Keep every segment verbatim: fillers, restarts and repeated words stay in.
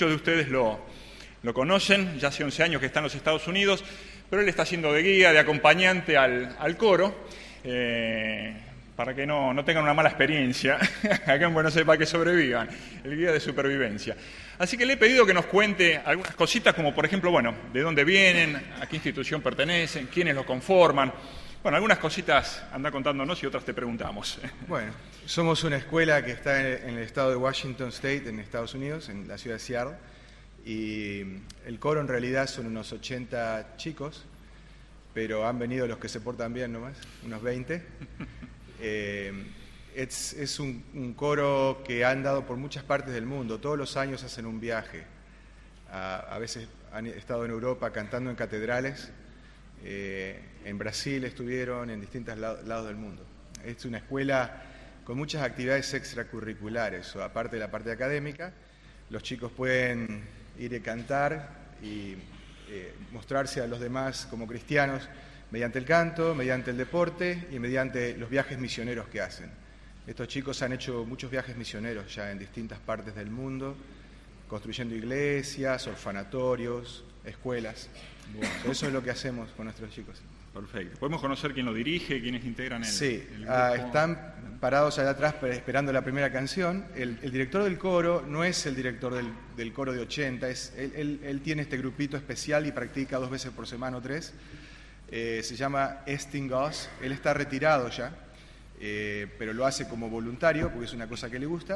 muchos de ustedes lo, lo conocen, ya hace once años que está en los Estados Unidos, pero él está haciendo de guía, de acompañante al, al coro, eh, para que no, no tengan una mala experiencia acá en Buenos Aires, para que sobrevivan, el guía de supervivencia. Así que le he pedido que nos cuente algunas cositas, como por ejemplo, bueno, de dónde vienen, a qué institución pertenecen, quiénes lo conforman. Bueno, algunas cositas anda contándonos y otras te preguntamos. Bueno, somos una escuela que está en el estado de Washington State, en Estados Unidos, en la ciudad de Seattle, y el coro en realidad son unos ochenta chicos, pero han venido los que se portan bien nomás, unos veinte. Eh, es es un, un coro que ha andado por muchas partes del mundo, todos los años hacen un viaje, a, a veces han estado en Europa cantando en catedrales, eh, en Brasil estuvieron, en distintos lados del mundo. Es una escuela con muchas actividades extracurriculares, o aparte de la parte académica, los chicos pueden ir a cantar y eh, mostrarse a los demás como cristianos mediante el canto, mediante el deporte y mediante los viajes misioneros que hacen. Estos chicos han hecho muchos viajes misioneros ya en distintas partes del mundo, construyendo iglesias, orfanatorios, escuelas. Bueno, eso es lo que hacemos con nuestros chicos. Perfecto. ¿Podemos conocer quién lo dirige, quiénes integran el, sí, el grupo? Ah, están parados allá atrás esperando la primera canción. El, el director del coro no es el director del, del coro de ochenta, es, él, él, él tiene este grupito especial y practica dos veces por semana o tres. Eh, se llama Estin Goss. Él está retirado ya, eh, pero lo hace como voluntario porque es una cosa que le gusta.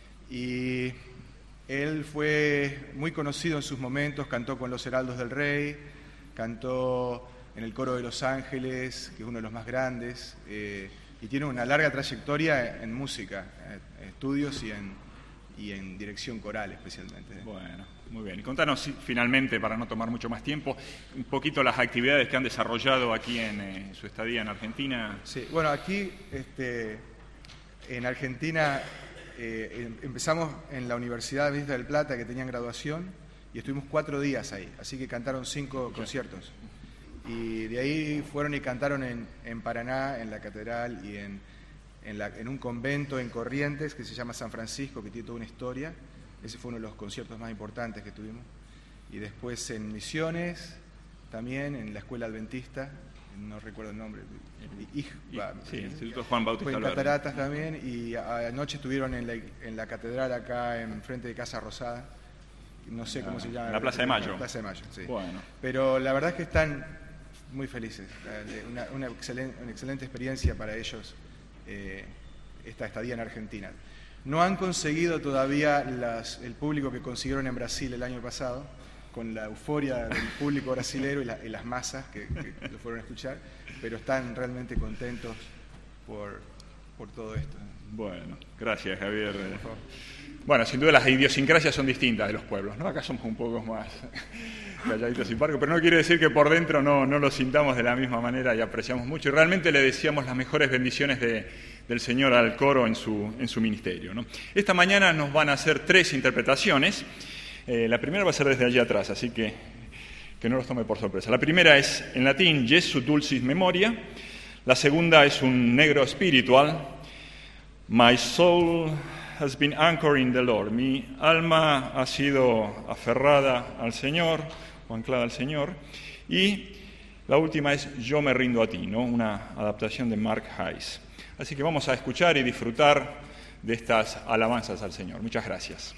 Y él fue muy conocido en sus momentos, cantó con los Heraldos del Rey, cantó en el coro de Los Ángeles, que es uno de los más grandes, eh, y tiene una larga trayectoria en música, en estudios y en, y en dirección coral especialmente. Bueno, muy bien. Y contanos finalmente, para no tomar mucho más tiempo, un poquito las actividades que han desarrollado aquí en eh, su estadía en Argentina. Sí, bueno, aquí este, en Argentina eh, empezamos en la Universidad de Vista del Plata, que tenían graduación, y estuvimos cuatro días ahí, así que cantaron cinco okay. conciertos. Y de ahí fueron y cantaron en, en Paraná, en la catedral y en, en, la, en un convento en Corrientes que se llama San Francisco, que tiene toda una historia. Ese fue uno de los conciertos más importantes que tuvimos. Y después en Misiones, también en la Escuela Adventista, no recuerdo el nombre. I, I, va, sí, el Instituto Juan Bautista. En Cataratas también, y anoche estuvieron en la, en la catedral acá en frente de Casa Rosada. No sé cómo ah, se llama. En la Plaza de Mayo. La Plaza de Mayo, sí. Bueno. Pero la verdad es que están muy felices, una, una, excelente, una excelente experiencia para ellos eh, esta estadía en Argentina. No han conseguido todavía las, el público que consiguieron en Brasil el año pasado, con la euforia del público brasilero y, la, y las masas que, que lo fueron a escuchar, pero están realmente contentos por, por todo esto. Bueno, gracias Javier. Por favor. Bueno, sin duda las idiosincrasias son distintas de los pueblos, ¿no? Acá somos un poco más calladitos y parcos, pero no quiere decir que por dentro no, no lo sintamos de la misma manera y apreciamos mucho. Y realmente le deseamos las mejores bendiciones de, del Señor al coro en su, en su ministerio, ¿no? Esta mañana nos van a hacer tres interpretaciones. Eh, la primera va a ser desde allí atrás, así que que no los tome por sorpresa. La primera es en latín, Jesu Dulcis Memoria. La segunda es un negro espiritual, My soul has been anchored in the Lord. Mi alma ha sido aferrada al Señor, o anclada al Señor. Y la última es Yo me rindo a ti, ¿no? Una adaptación de Mark Hayes. Así que vamos a escuchar y disfrutar de estas alabanzas al Señor. Muchas gracias.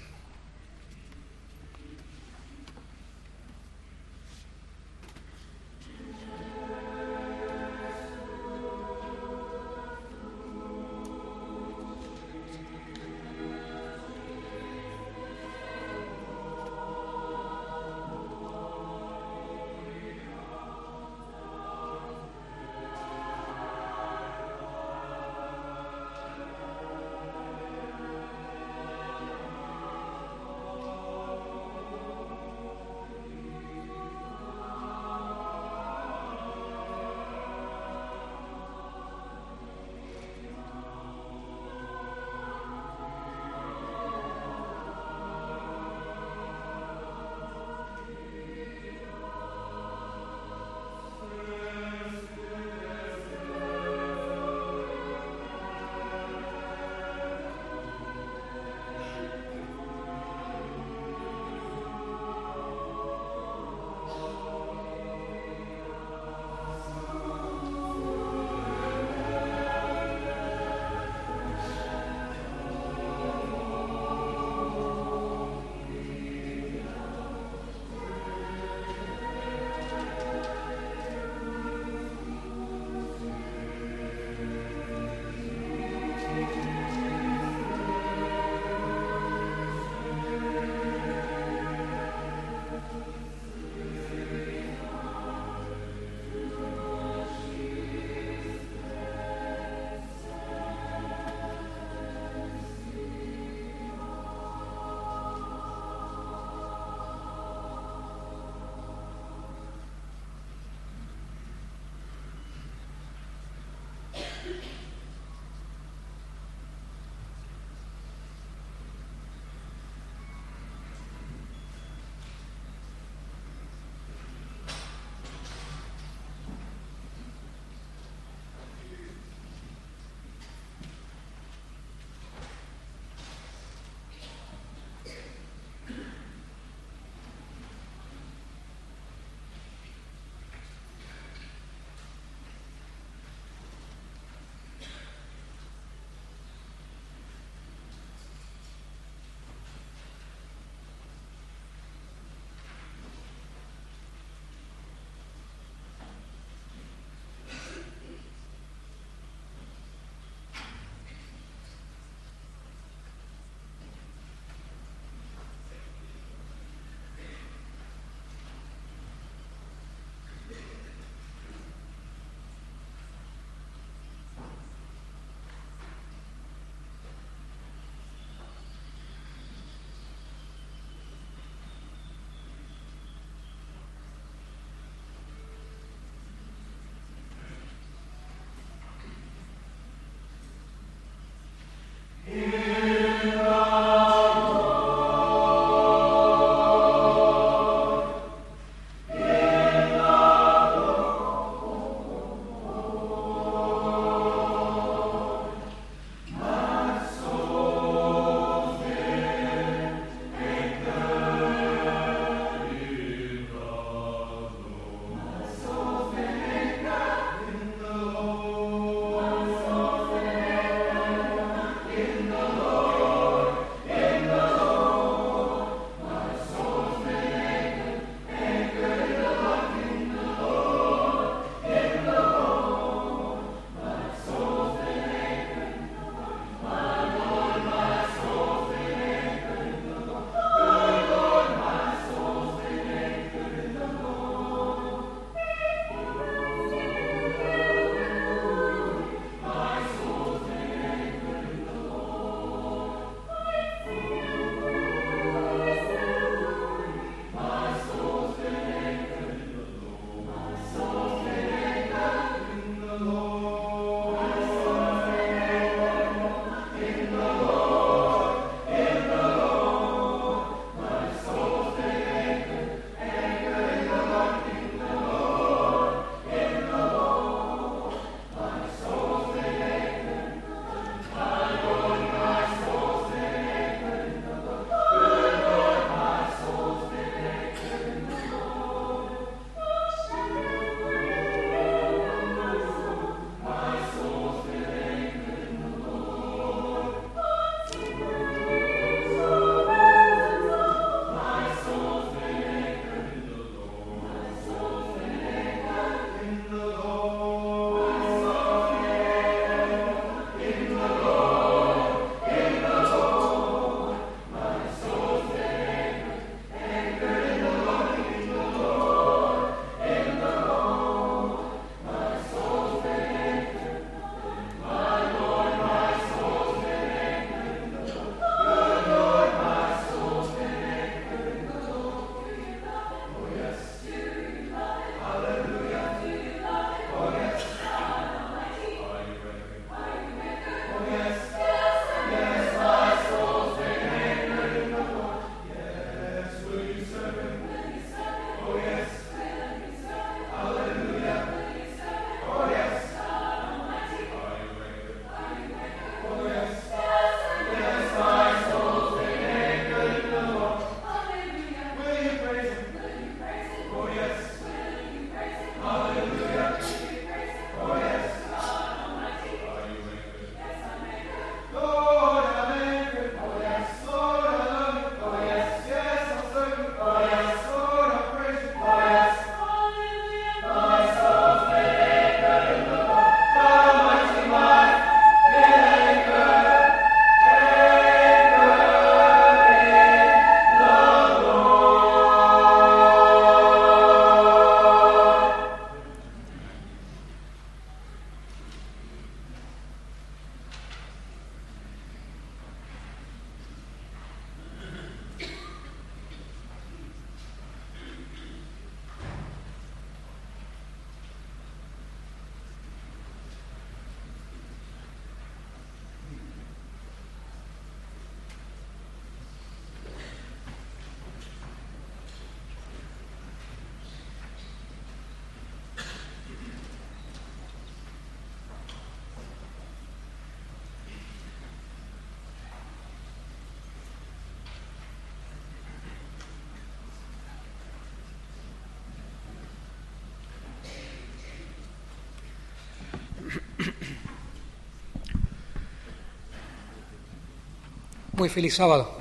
Muy feliz sábado.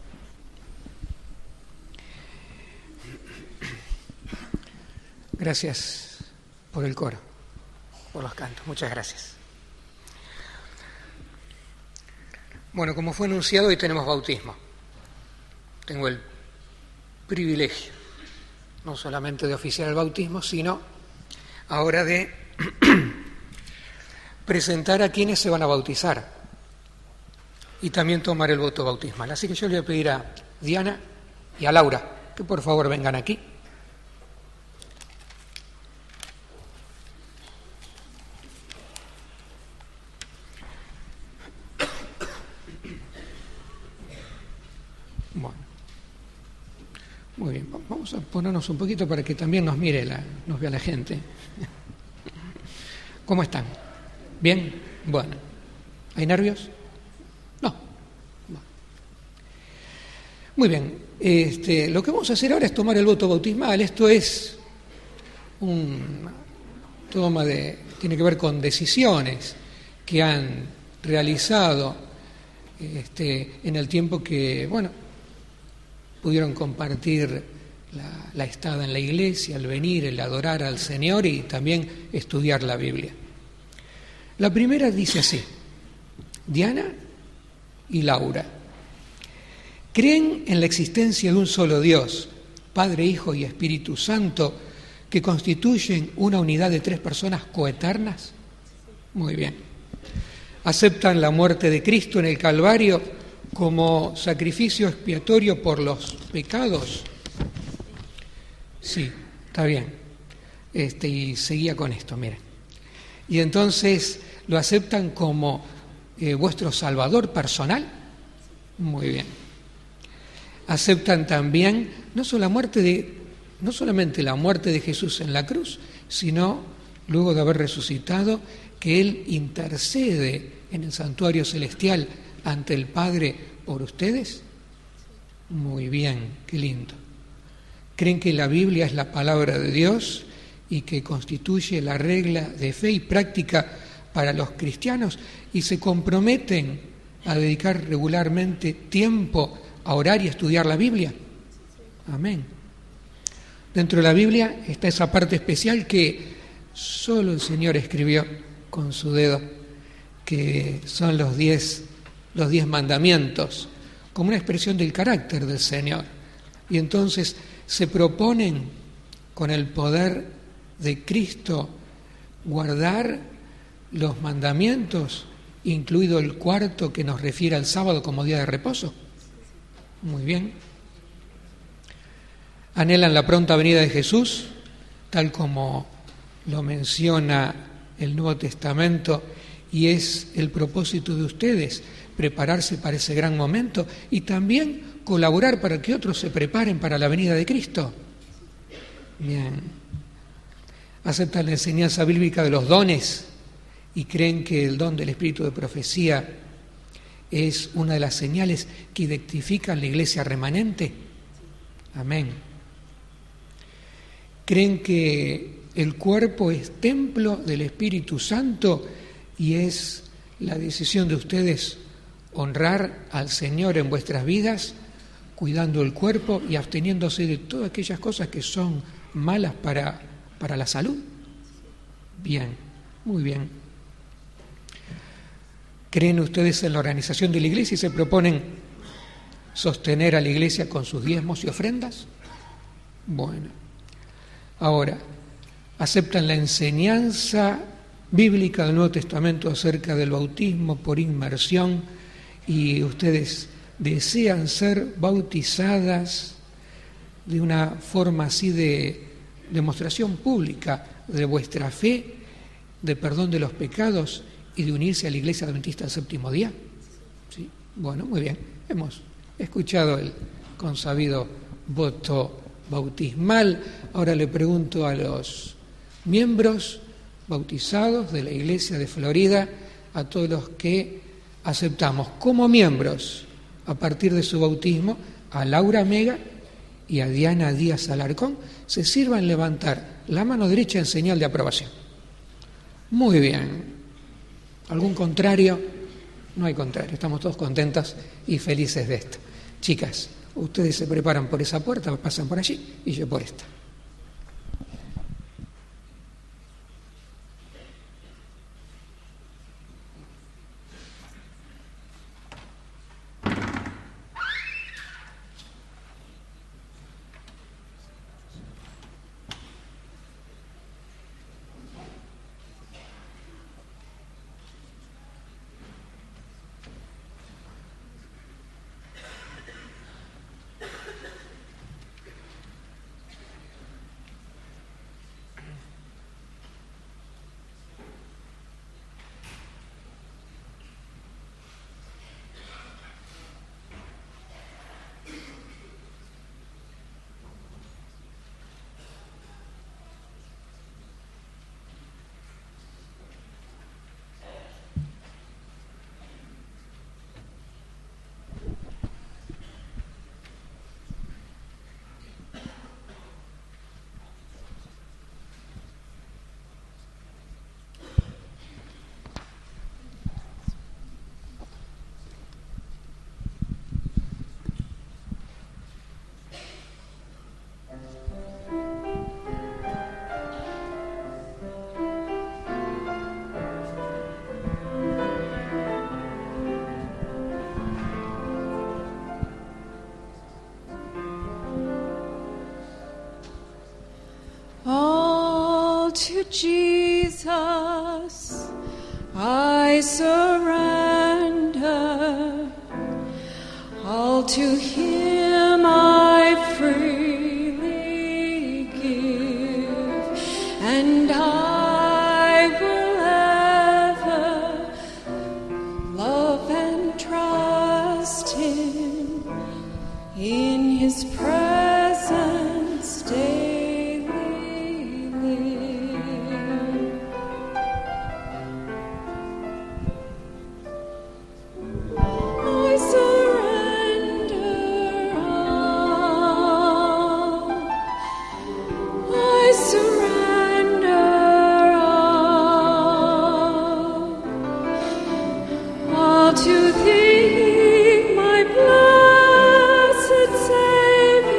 Gracias por el coro, por los cantos. Muchas gracias. Bueno, como fue anunciado, hoy tenemos bautismo. Tengo el privilegio, no solamente de oficiar el bautismo, sino ahora de presentar a quienes se van a bautizar y también tomar el voto bautismal. Así que yo le voy a pedir a Diana y a Laura que por favor vengan aquí. Bueno, muy bien, vamos a ponernos un poquito para que también nos mire, la, nos vea la gente. ¿Cómo están? ¿Bien? Bueno. ¿Hay nervios? No. No. Muy bien. Este, lo que vamos a hacer ahora es tomar el voto bautismal. Esto es un toma de, tiene que ver con decisiones que han realizado este, en el tiempo que, bueno, pudieron compartir la, la estada en la iglesia, el venir, el adorar al Señor y también estudiar la Biblia. La primera dice así: Diana y Laura, ¿creen en la existencia de un solo Dios, Padre, Hijo y Espíritu Santo, que constituyen una unidad de tres personas coeternas? Muy bien. ¿Aceptan la muerte de Cristo en el Calvario como sacrificio expiatorio por los pecados? Sí, está bien. Este, y seguía con esto, miren. Y entonces, ¿lo aceptan como eh, vuestro Salvador personal? Muy bien. ¿Aceptan también no solo la muerte de, no solamente la muerte de Jesús en la cruz, sino luego de haber resucitado, que Él intercede en el santuario celestial ante el Padre por ustedes? Muy bien, qué lindo. ¿Creen que la Biblia es la palabra de Dios y que constituye la regla de fe y práctica para los cristianos y se comprometen a dedicar regularmente tiempo a orar y a estudiar la Biblia? Amén. Dentro de la Biblia está esa parte especial que solo el Señor escribió con su dedo, que son los diez, los diez mandamientos, como una expresión del carácter del Señor. Y entonces se proponen con el poder de Cristo guardar los mandamientos, incluido el cuarto que nos refiere al sábado como día de reposo. Muy bien. Anhelan la pronta venida de Jesús, tal como lo menciona el Nuevo Testamento, y es el propósito de ustedes prepararse para ese gran momento y también colaborar para que otros se preparen para la venida de Cristo. Bien. Aceptan la enseñanza bíblica de los dones y creen que el don del espíritu de profecía es una de las señales que identifican la iglesia remanente. Amén. Creen que el cuerpo es templo del Espíritu Santo y es la decisión de ustedes honrar al Señor en vuestras vidas, cuidando el cuerpo y absteniéndose de todas aquellas cosas que son malas para, para la salud. Bien, muy bien. ¿Creen ustedes en la organización de la iglesia y se proponen sostener a la iglesia con sus diezmos y ofrendas? Bueno, ahora, ¿aceptan la enseñanza bíblica del Nuevo Testamento acerca del bautismo por inmersión y ustedes desean ser bautizadas de una forma así de demostración pública de vuestra fe, de perdón de los pecados y de unirse a la Iglesia Adventista del Séptimo Día? ¿Sí? Bueno, muy bien. Hemos escuchado el consabido voto bautismal. Ahora le pregunto a los miembros bautizados de la Iglesia de Florida, a todos los que aceptamos como miembros a partir de su bautismo, a Laura Mega y a Diana Díaz Alarcón, se sirvan levantar la mano derecha en señal de aprobación. Muy bien. ¿Algún contrario? no hay contrario, estamos todos contentos y felices de esto. Chicas, ustedes se preparan por esa puerta, pasan por allí y yo por esta. To Jesus I surrender, all to Him I freely give, and I will ever love and trust Him in His presence daily. To Thee, my blessed Savior.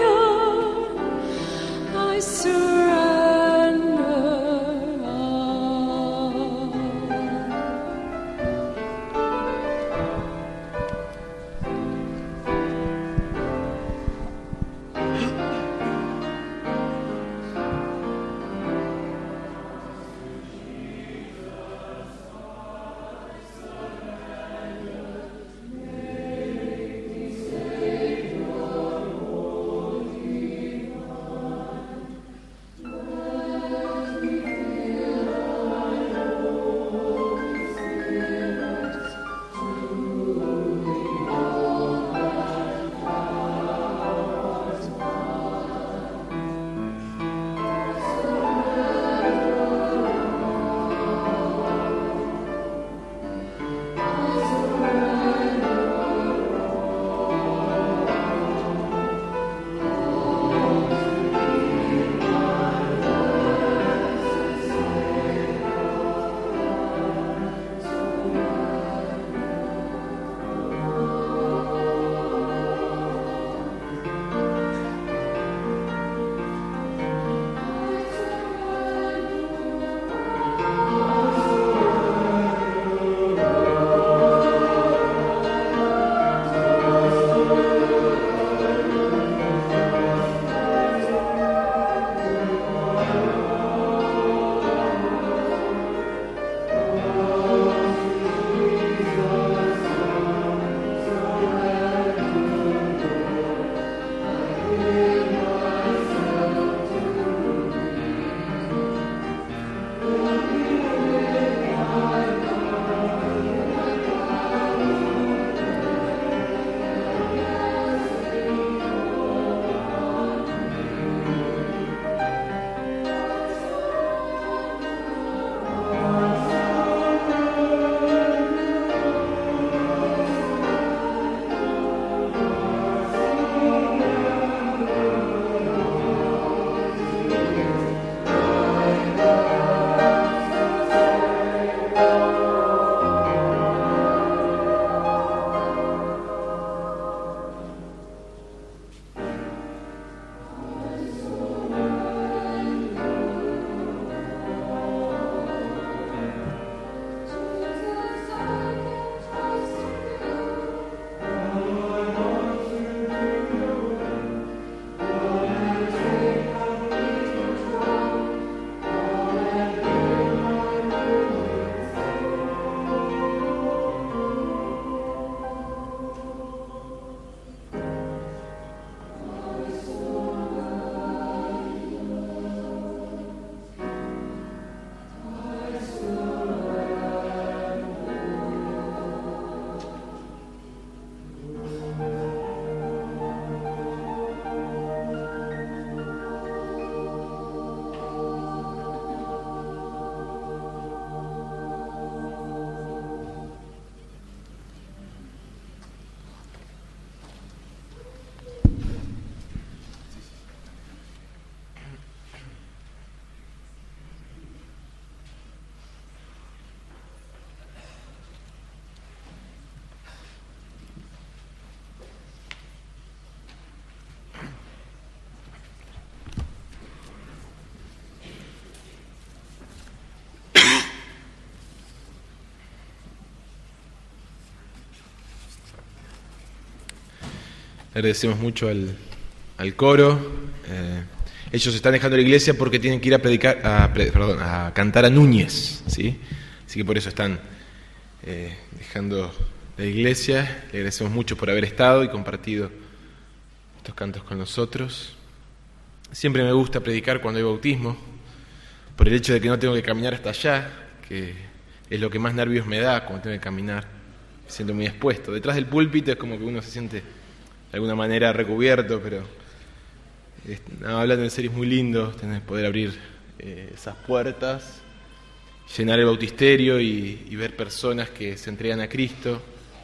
Agradecemos mucho al, al coro. Eh, ellos están dejando la iglesia porque tienen que ir a predicar, a, perdón, a cantar a Núñez, ¿sí? Así que por eso están eh, dejando la iglesia. Le agradecemos mucho por haber estado y compartido estos cantos con nosotros. Siempre me gusta predicar cuando hay bautismo, por el hecho de que no tengo que caminar hasta allá, que es lo que más nervios me da cuando tengo que caminar. Me siento muy expuesto. Detrás del púlpito es como que uno se siente de alguna manera recubierto, pero es, no, hablando en serio, es muy lindo tener, poder abrir eh, esas puertas, llenar el bautisterio y, y ver personas que se entregan a Cristo.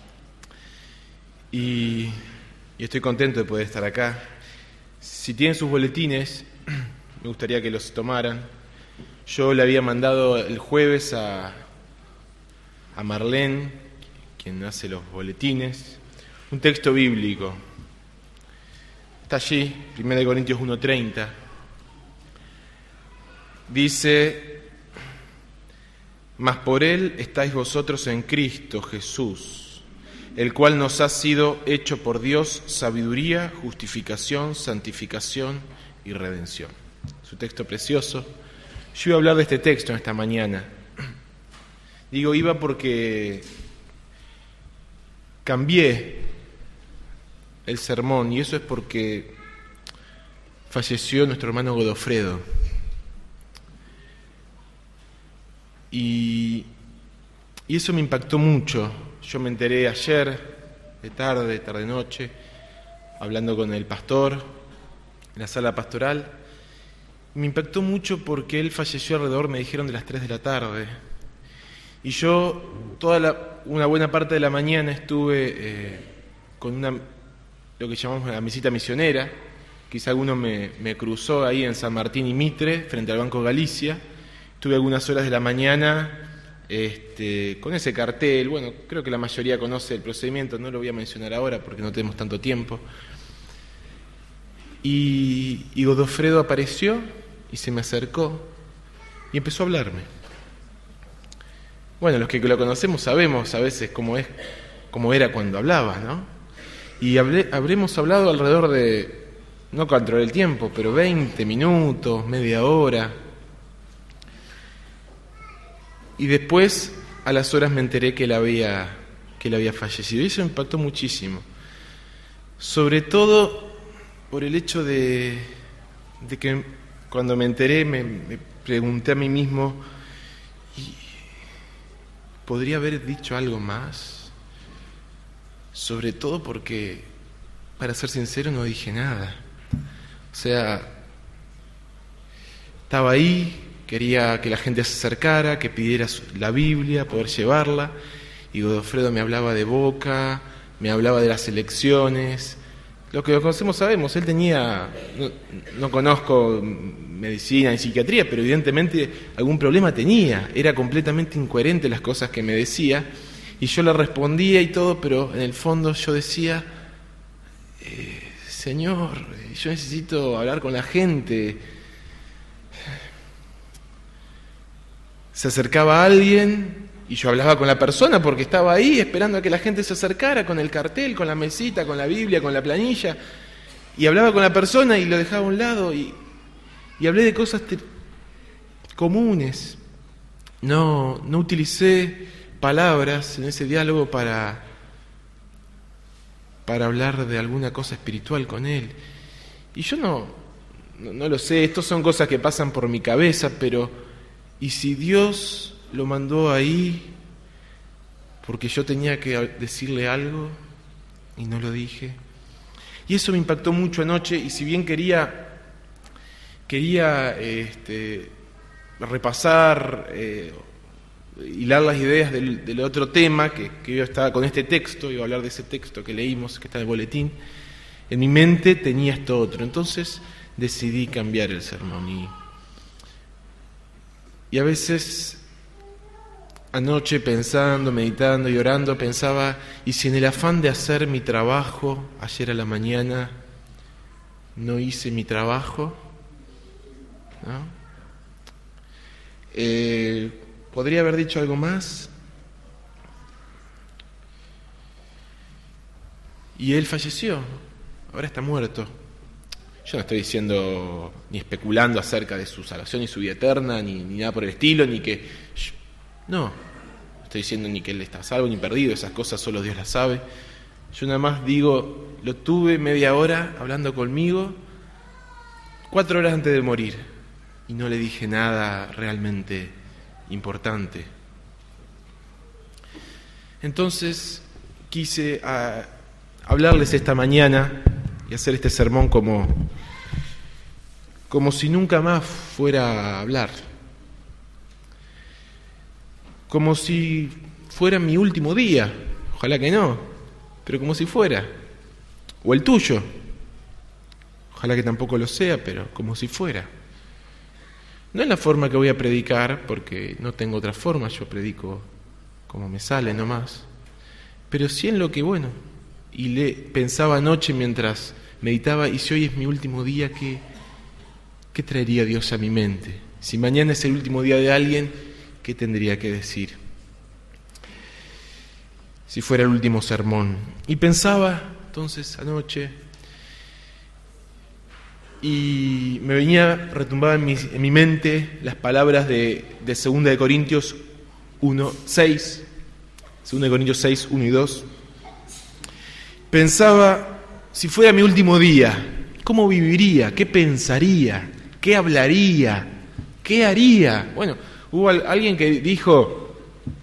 Y, y estoy contento de poder estar acá. Si tienen sus boletines, me gustaría que los tomaran. Yo le había mandado el jueves a, a Marlene, quien hace los boletines, un texto bíblico. Está allí, primera de Corintios uno treinta. Dice: mas por él estáis vosotros en Cristo Jesús, el cual nos ha sido hecho por Dios sabiduría, justificación, santificación y redención. Su texto precioso. Yo iba a hablar de este texto en esta mañana. Digo iba porque cambié el sermón, y eso es porque falleció nuestro hermano Godofredo. Y, y eso me impactó mucho. Yo me enteré ayer, de tarde, tarde-noche, hablando con el pastor en la sala pastoral. Me impactó mucho porque él falleció alrededor, me dijeron, de las tres de la tarde. Y yo, toda la, una buena parte de la mañana estuve eh, con una, lo que llamamos la visita misionera. Quizá alguno me, me cruzó ahí en San Martín y Mitre, frente al Banco Galicia. Estuve algunas horas de la mañana este, con ese cartel. Bueno, creo que la mayoría conoce el procedimiento, no lo voy a mencionar ahora porque no tenemos tanto tiempo. Y, y Godofredo apareció y se me acercó y empezó a hablarme. Bueno, los que lo conocemos sabemos a veces cómo es, cómo era cuando hablaba, ¿no? Y hablé, habremos hablado alrededor de, no controlé el tiempo, pero veinte minutos, media hora. Y después, a las horas, me enteré que él había, que él había fallecido. Y eso me impactó muchísimo. Sobre todo por el hecho de, de que cuando me enteré me, me pregunté a mí mismo, ¿podría haber dicho algo más? Sobre todo porque, para ser sincero, no dije nada. O sea, estaba ahí, quería que la gente se acercara, que pidiera la Biblia, poder llevarla, y Godofredo me hablaba de Boca, me hablaba de las elecciones. Lo que lo conocemos sabemos, él tenía, no, no conozco medicina ni psiquiatría, pero evidentemente algún problema tenía, era completamente incoherente las cosas que me decía, y yo le respondía y todo, pero en el fondo yo decía, eh, Señor, yo necesito hablar con la gente. Se acercaba alguien y yo hablaba con la persona porque estaba ahí esperando a que la gente se acercara con el cartel, con la mesita, con la Biblia, con la planilla, y hablaba con la persona y lo dejaba a un lado y, y hablé de cosas te- comunes. No, no utilicé palabras en ese diálogo para, para hablar de alguna cosa espiritual con él. Y yo no, no, no lo sé, estas son cosas que pasan por mi cabeza, pero ¿y si Dios lo mandó ahí porque yo tenía que decirle algo y no lo dije? Y eso me impactó mucho anoche, y si bien quería quería este, repasar, eh, hilar las ideas del, del otro tema, que, que yo estaba con este texto, iba a hablar de ese texto que leímos, que está en el boletín, en mi mente tenía esto otro. Entonces decidí cambiar el sermón. Y, y a veces, anoche pensando, meditando y orando, pensaba, ¿y si en el afán de hacer mi trabajo, ayer a la mañana, no hice mi trabajo? ¿No? Eh, ¿Podría haber dicho algo más? Y él falleció ahora está muerto. Yo no estoy diciendo ni especulando acerca de su salvación y su vida eterna, ni, ni nada por el estilo, ni que... No, no estoy diciendo ni que él está salvo ni perdido, esas cosas solo Dios las sabe. Yo nada más digo, lo tuve media hora hablando conmigo, cuatro horas antes de morir, y no le dije nada realmente importante. Entonces quise a, hablarles esta mañana y hacer este sermón como, como si nunca más fuera a hablar, como si fuera mi último día, ojalá que no, pero como si fuera, o el tuyo, ojalá que tampoco lo sea, pero como si fuera. No es la forma que voy a predicar, porque no tengo otra forma, yo predico como me sale nomás, pero sí en lo que, bueno, y le pensaba anoche mientras meditaba, y si hoy es mi último día, ¿qué, qué traería Dios a mi mente? Si mañana es el último día de alguien, ¿qué tendría que decir? Si fuera el último sermón. Y pensaba entonces anoche, y me venía, retumbaba en mi, en mi mente las palabras de, de segunda de Corintios uno, seis, segunda de Corintios seis, uno y dos. Pensaba, si fuera mi último día, ¿cómo viviría? ¿Qué pensaría? ¿Qué hablaría? ¿Qué haría? Bueno, hubo alguien que dijo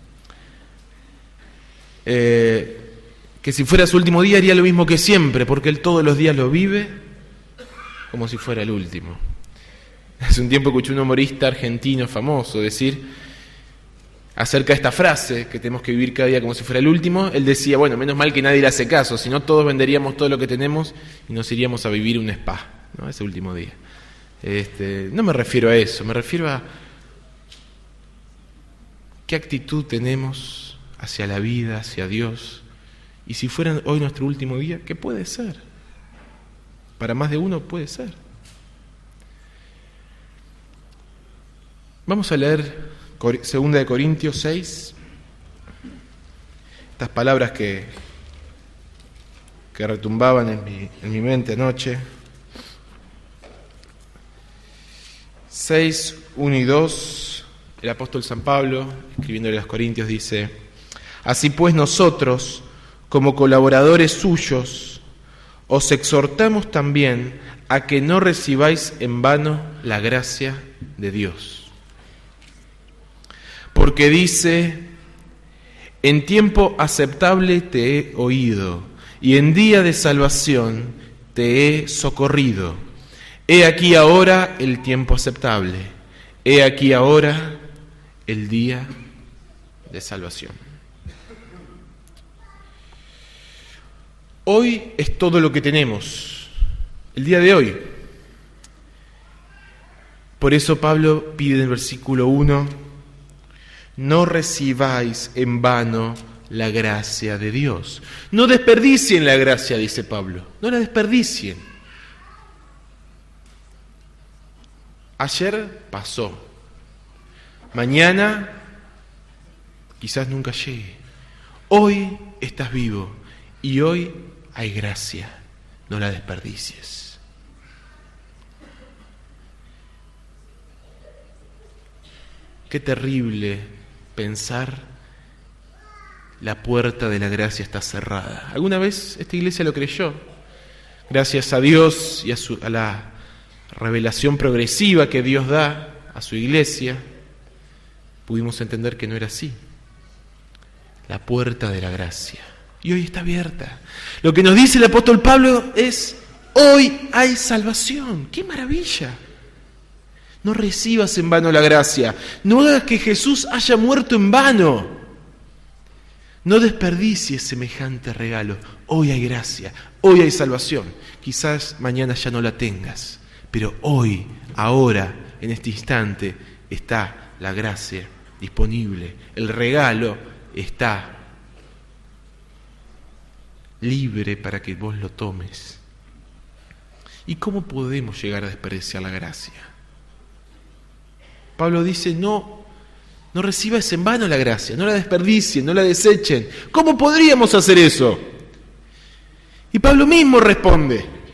eh, que si fuera su último día haría lo mismo que siempre, porque él todos los días lo vive como si fuera el último. Hace un tiempo escuché un humorista argentino famoso decir acerca de esta frase, que tenemos que vivir cada día como si fuera el último. Él decía, bueno, menos mal que nadie le hace caso, si no todos venderíamos todo lo que tenemos y nos iríamos a vivir un spa, ¿no? Ese último día. Este, no me refiero a eso, me refiero a qué actitud tenemos hacia la vida, hacia Dios. Y si fuera hoy nuestro último día, ¿qué puede ser? Para más de uno puede ser. Vamos a leer segunda de Corintios seis, estas palabras que, que retumbaban en mi, en mi mente anoche. seis, uno y dos, el apóstol San Pablo, escribiéndole a los Corintios, dice: así pues nosotros, como colaboradores suyos, os exhortamos también a que no recibáis en vano la gracia de Dios. Porque dice, en tiempo aceptable te he oído, y en día de salvación te he socorrido. He aquí ahora el tiempo aceptable, he aquí ahora el día de salvación. Hoy es todo lo que tenemos, el día de hoy. Por eso Pablo pide en el versículo uno, no recibáis en vano la gracia de Dios. No desperdicien la gracia, dice Pablo, no la desperdicien. Ayer pasó, mañana quizás nunca llegue. Hoy estás vivo y hoy hay gracia, no la desperdicies. Qué terrible pensar la puerta de la gracia está cerrada. ¿Alguna vez esta iglesia lo creyó? Gracias a Dios y a, su, a la revelación progresiva que Dios da a su iglesia, pudimos entender que no era así. La puerta de la gracia. Y hoy está abierta. Lo que nos dice el apóstol Pablo es, hoy hay salvación. ¡Qué maravilla! No recibas en vano la gracia. No hagas que Jesús haya muerto en vano. No desperdicies semejante regalo. Hoy hay gracia, hoy hay salvación. Quizás mañana ya no la tengas, pero hoy, ahora, en este instante, está la gracia disponible. El regalo está libre para que vos lo tomes. ¿Y cómo podemos llegar a desperdiciar la gracia? Pablo dice, no, no recibas en vano la gracia, no la desperdicien, no la desechen. ¿Cómo podríamos hacer eso? Y Pablo mismo responde,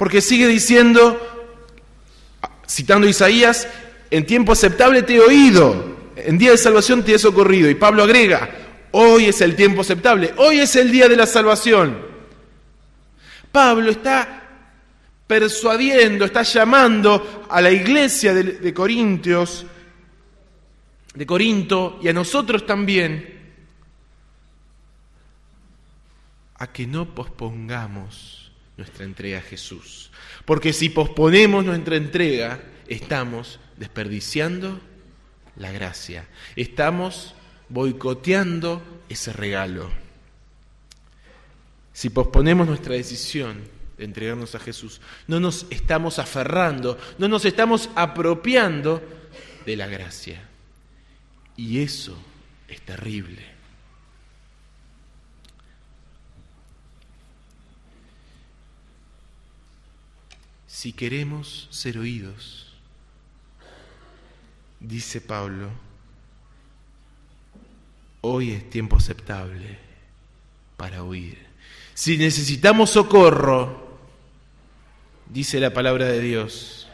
Porque sigue diciendo, citando Isaías, en tiempo aceptable te he oído, en día de salvación te he socorrido. Y Pablo agrega, hoy es el tiempo aceptable, hoy es el día de la salvación. Pablo está persuadiendo, está llamando a la iglesia de, de Corintios, de Corinto, y a nosotros también, a que no pospongamos nuestra entrega a Jesús. Porque si posponemos nuestra entrega, estamos desperdiciando la gracia. Estamos boicoteando ese regalo. Si posponemos nuestra decisión de entregarnos a Jesús, no nos estamos aferrando, no nos estamos apropiando de la gracia. Y eso es terrible. Si queremos ser oídos, dice Pablo, hoy es tiempo aceptable para oír. Si necesitamos socorro, dice la palabra de Dios,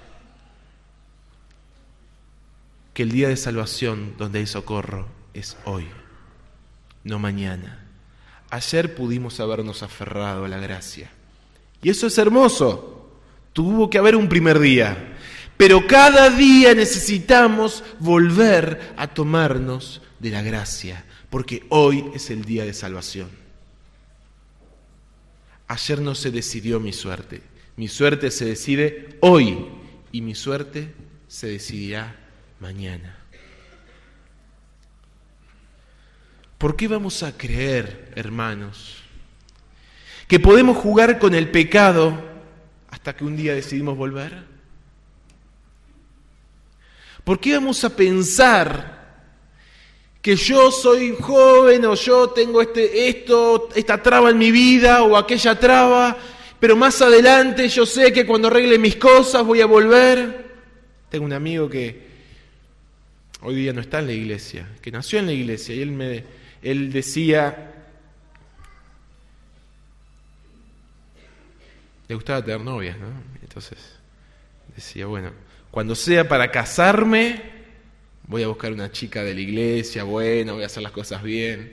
que el día de salvación donde hay socorro es hoy, no mañana. Ayer pudimos habernos aferrado a la gracia. Y eso es hermoso. Tuvo que haber un primer día. Pero cada día necesitamos volver a tomarnos de la gracia, porque hoy es el día de salvación. Ayer no se decidió mi suerte. Mi suerte se decide hoy y mi suerte se decidirá mañana. ¿Por qué vamos a creer, hermanos, que podemos jugar con el pecado hasta que un día decidimos volver? ¿Por qué vamos a pensar que yo soy joven o yo tengo este, esto, esta traba en mi vida o aquella traba, pero más adelante yo sé que cuando arregle mis cosas voy a volver? Tengo un amigo que hoy día no está en la iglesia, que nació en la iglesia, y él, me, él decía, le gustaba tener novias, ¿no? Entonces decía, bueno, cuando sea para casarme, voy a buscar una chica de la iglesia, buena, voy a hacer las cosas bien.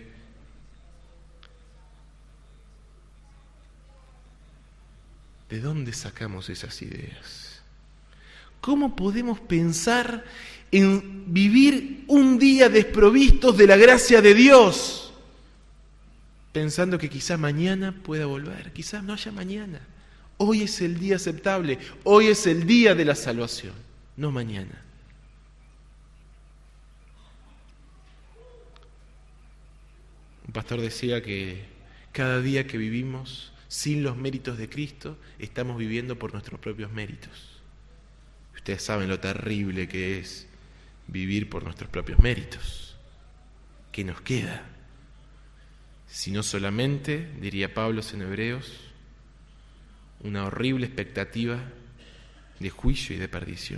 ¿De dónde sacamos esas ideas? ¿Cómo podemos pensar en vivir un día desprovistos de la gracia de Dios, pensando que quizá mañana pueda volver? Quizás no haya mañana. Hoy es el día aceptable, hoy es el día de la salvación, no mañana. Un pastor decía que cada día que vivimos sin los méritos de Cristo, estamos viviendo por nuestros propios méritos. Ustedes saben lo terrible que es vivir por nuestros propios méritos. ¿Qué nos queda? Si no solamente, diría Pablo en Hebreos, una horrible expectativa de juicio y de perdición.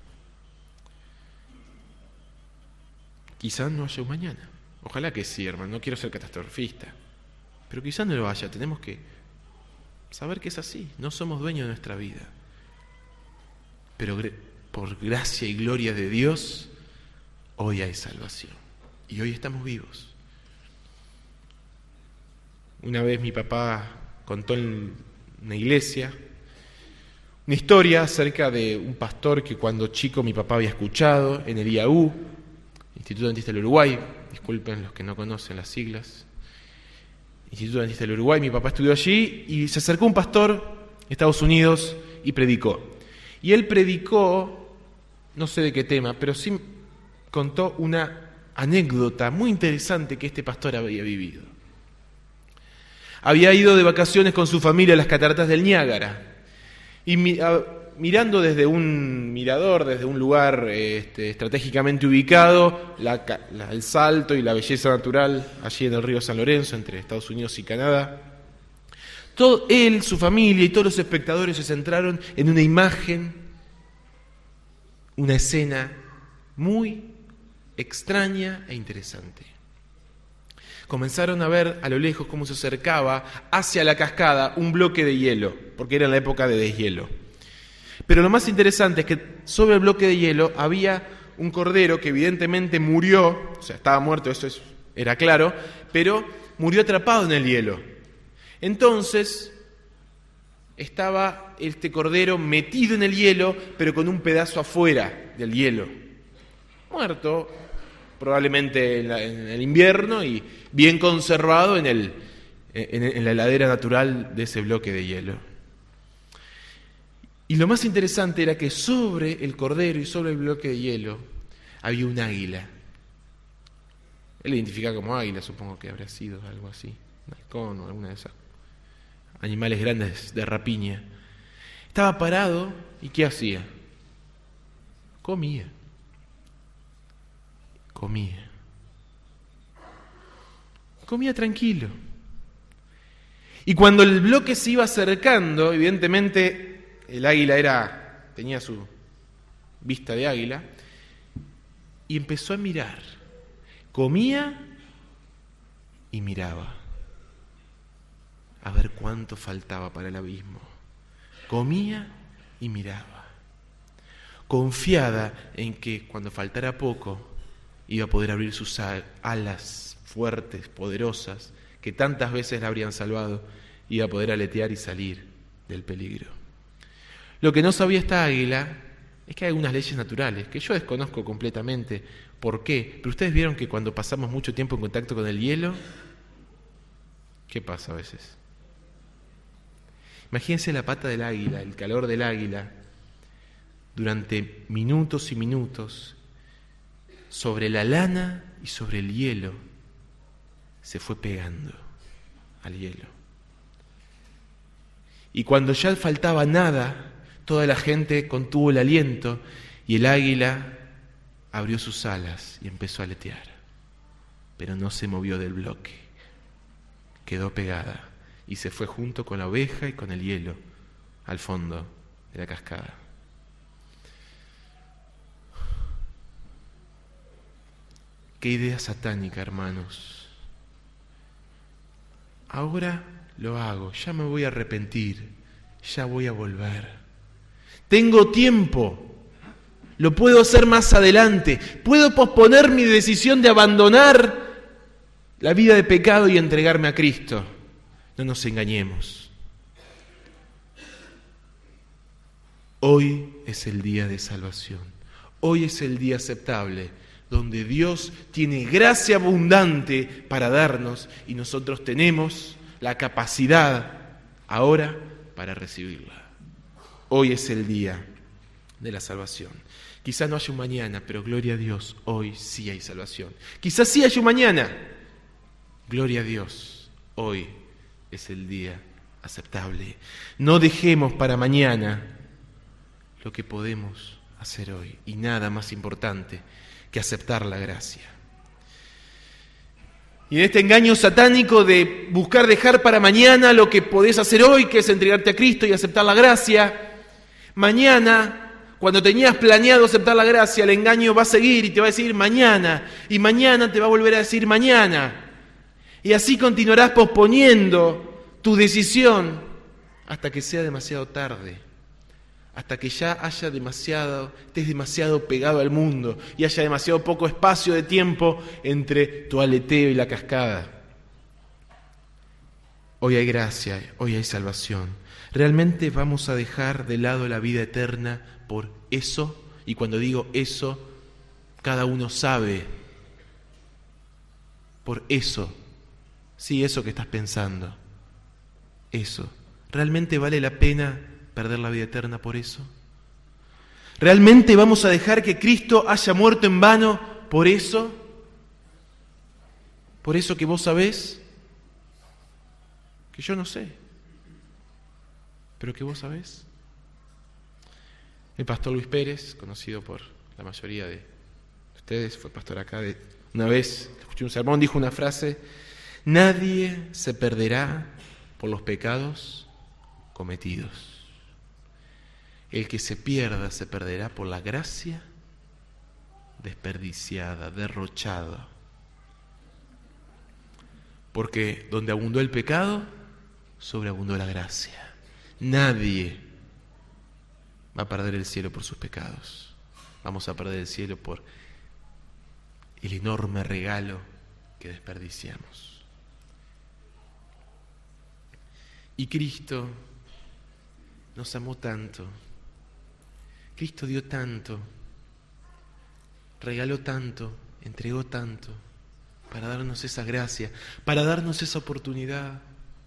Quizás no haya un mañana. Ojalá que sí, hermano. No quiero ser catastrofista. Pero quizás no lo haya. Tenemos que saber que es así. No somos dueños de nuestra vida. Pero por gracia y gloria de Dios, hoy hay salvación. Y hoy estamos vivos. Una vez mi papá contó en una iglesia una historia acerca de un pastor que cuando chico mi papá había escuchado en el I A U, Instituto Adventista del Uruguay, disculpen los que no conocen las siglas, Instituto Adventista del Uruguay, mi papá estudió allí y se acercó un pastor de Estados Unidos y predicó. Y él predicó, no sé de qué tema, pero sí contó una anécdota muy interesante que este pastor había vivido. Había ido de vacaciones con su familia a las cataratas del Niágara y mi, a, mirando desde un mirador, desde un lugar este, estratégicamente ubicado, la, la, el salto y la belleza natural allí en el río San Lorenzo, entre Estados Unidos y Canadá, todo, él, su familia y todos los espectadores se centraron en una imagen, una escena muy extraña e interesante. Comenzaron a ver a lo lejos cómo se acercaba hacia la cascada un bloque de hielo, porque era en la época de deshielo. Pero lo más interesante es que sobre el bloque de hielo había un cordero que evidentemente murió, o sea, estaba muerto, eso es, era claro, pero murió atrapado en el hielo. Entonces, estaba este cordero metido en el hielo, pero con un pedazo afuera del hielo. Muerto, probablemente en, la, en el invierno, y bien conservado en, el, en, en la heladera natural de ese bloque de hielo. Y lo más interesante era que sobre el cordero y sobre el bloque de hielo había un águila. Él lo identifica como águila, supongo que habrá sido algo así, un halcón o alguna de esas animales grandes de rapiña. Estaba parado y ¿qué hacía? Comía. Comía. Comía tranquilo. Y cuando el bloque se iba acercando, evidentemente el águila era, tenía su vista de águila, y empezó a mirar. Comía y miraba. A ver cuánto faltaba para el abismo. Comía y miraba. Confiada en que cuando faltara poco iba a poder abrir sus alas fuertes, poderosas, que tantas veces la habrían salvado, iba a poder aletear y salir del peligro. Lo que no sabía esta águila es que hay algunas leyes naturales que yo desconozco completamente. ¿Por qué? Pero ustedes vieron que cuando pasamos mucho tiempo en contacto con el hielo, ¿qué pasa a veces? Imagínense la pata del águila, el calor del águila, durante minutos y minutos, sobre la lana y sobre el hielo, se fue pegando al hielo. Y cuando ya faltaba nada, toda la gente contuvo el aliento y el águila abrió sus alas y empezó a aletear. Pero no se movió del bloque, quedó pegada y se fue junto con la oveja y con el hielo al fondo de la cascada. Qué idea satánica, hermanos. Ahora lo hago, ya me voy a arrepentir, ya voy a volver. Tengo tiempo, lo puedo hacer más adelante, puedo posponer mi decisión de abandonar la vida de pecado y entregarme a Cristo. No nos engañemos. Hoy es el día de salvación, hoy es el día aceptable, donde Dios tiene gracia abundante para darnos y nosotros tenemos la capacidad ahora para recibirla. Hoy es el día de la salvación. Quizás no haya un mañana, pero gloria a Dios, hoy sí hay salvación. Quizás sí haya un mañana, gloria a Dios, hoy es el día aceptable. No dejemos para mañana lo que podemos hacer hoy, y nada más importante que aceptar la gracia. Y en este engaño satánico de buscar dejar para mañana lo que podés hacer hoy, que es entregarte a Cristo y aceptar la gracia, mañana, cuando tenías planeado aceptar la gracia, el engaño va a seguir y te va a decir mañana, y mañana te va a volver a decir mañana. Y así continuarás posponiendo tu decisión hasta que sea demasiado tarde. Hasta que ya haya demasiado, estés demasiado pegado al mundo y haya demasiado poco espacio de tiempo entre tu aleteo y la cascada. Hoy hay gracia, hoy hay salvación. ¿Realmente vamos a dejar de lado la vida eterna por eso? Y cuando digo eso, cada uno sabe. Por eso, sí, eso que estás pensando. Eso. ¿Realmente vale la pena perder la vida eterna por eso? ¿Realmente vamos a dejar que Cristo haya muerto en vano por eso? ¿Por eso que vos sabés? Que yo no sé, pero que vos sabés. El pastor Luis Pérez, conocido por la mayoría de ustedes, fue pastor acá, de, una vez escuché un sermón, dijo una frase: nadie se perderá por los pecados cometidos. El que se pierda se perderá por la gracia desperdiciada, derrochada. Porque donde abundó el pecado, sobreabundó la gracia. Nadie va a perder el cielo por sus pecados. Vamos a perder el cielo por el enorme regalo que desperdiciamos. Y Cristo nos amó tanto, Cristo dio tanto, regaló tanto, entregó tanto, para darnos esa gracia, para darnos esa oportunidad.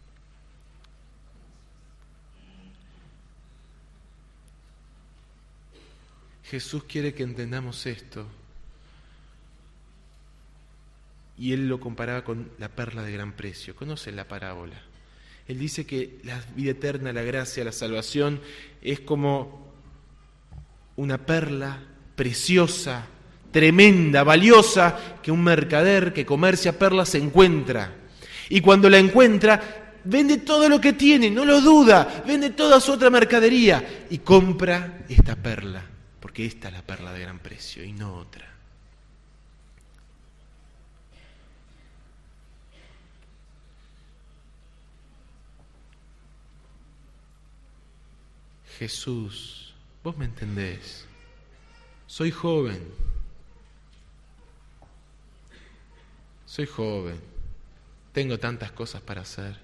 Jesús quiere que entendamos esto. Y Él lo comparaba con la perla de gran precio. ¿Conocen la parábola? Él dice que la vida eterna, la gracia, la salvación es como una perla preciosa, tremenda, valiosa, que un mercader que comercia perlas se encuentra. Y cuando la encuentra, vende todo lo que tiene, no lo duda, vende toda su otra mercadería y compra esta perla, porque esta es la perla de gran precio y no otra. Jesús, vos me entendés, soy joven, soy joven, tengo tantas cosas para hacer,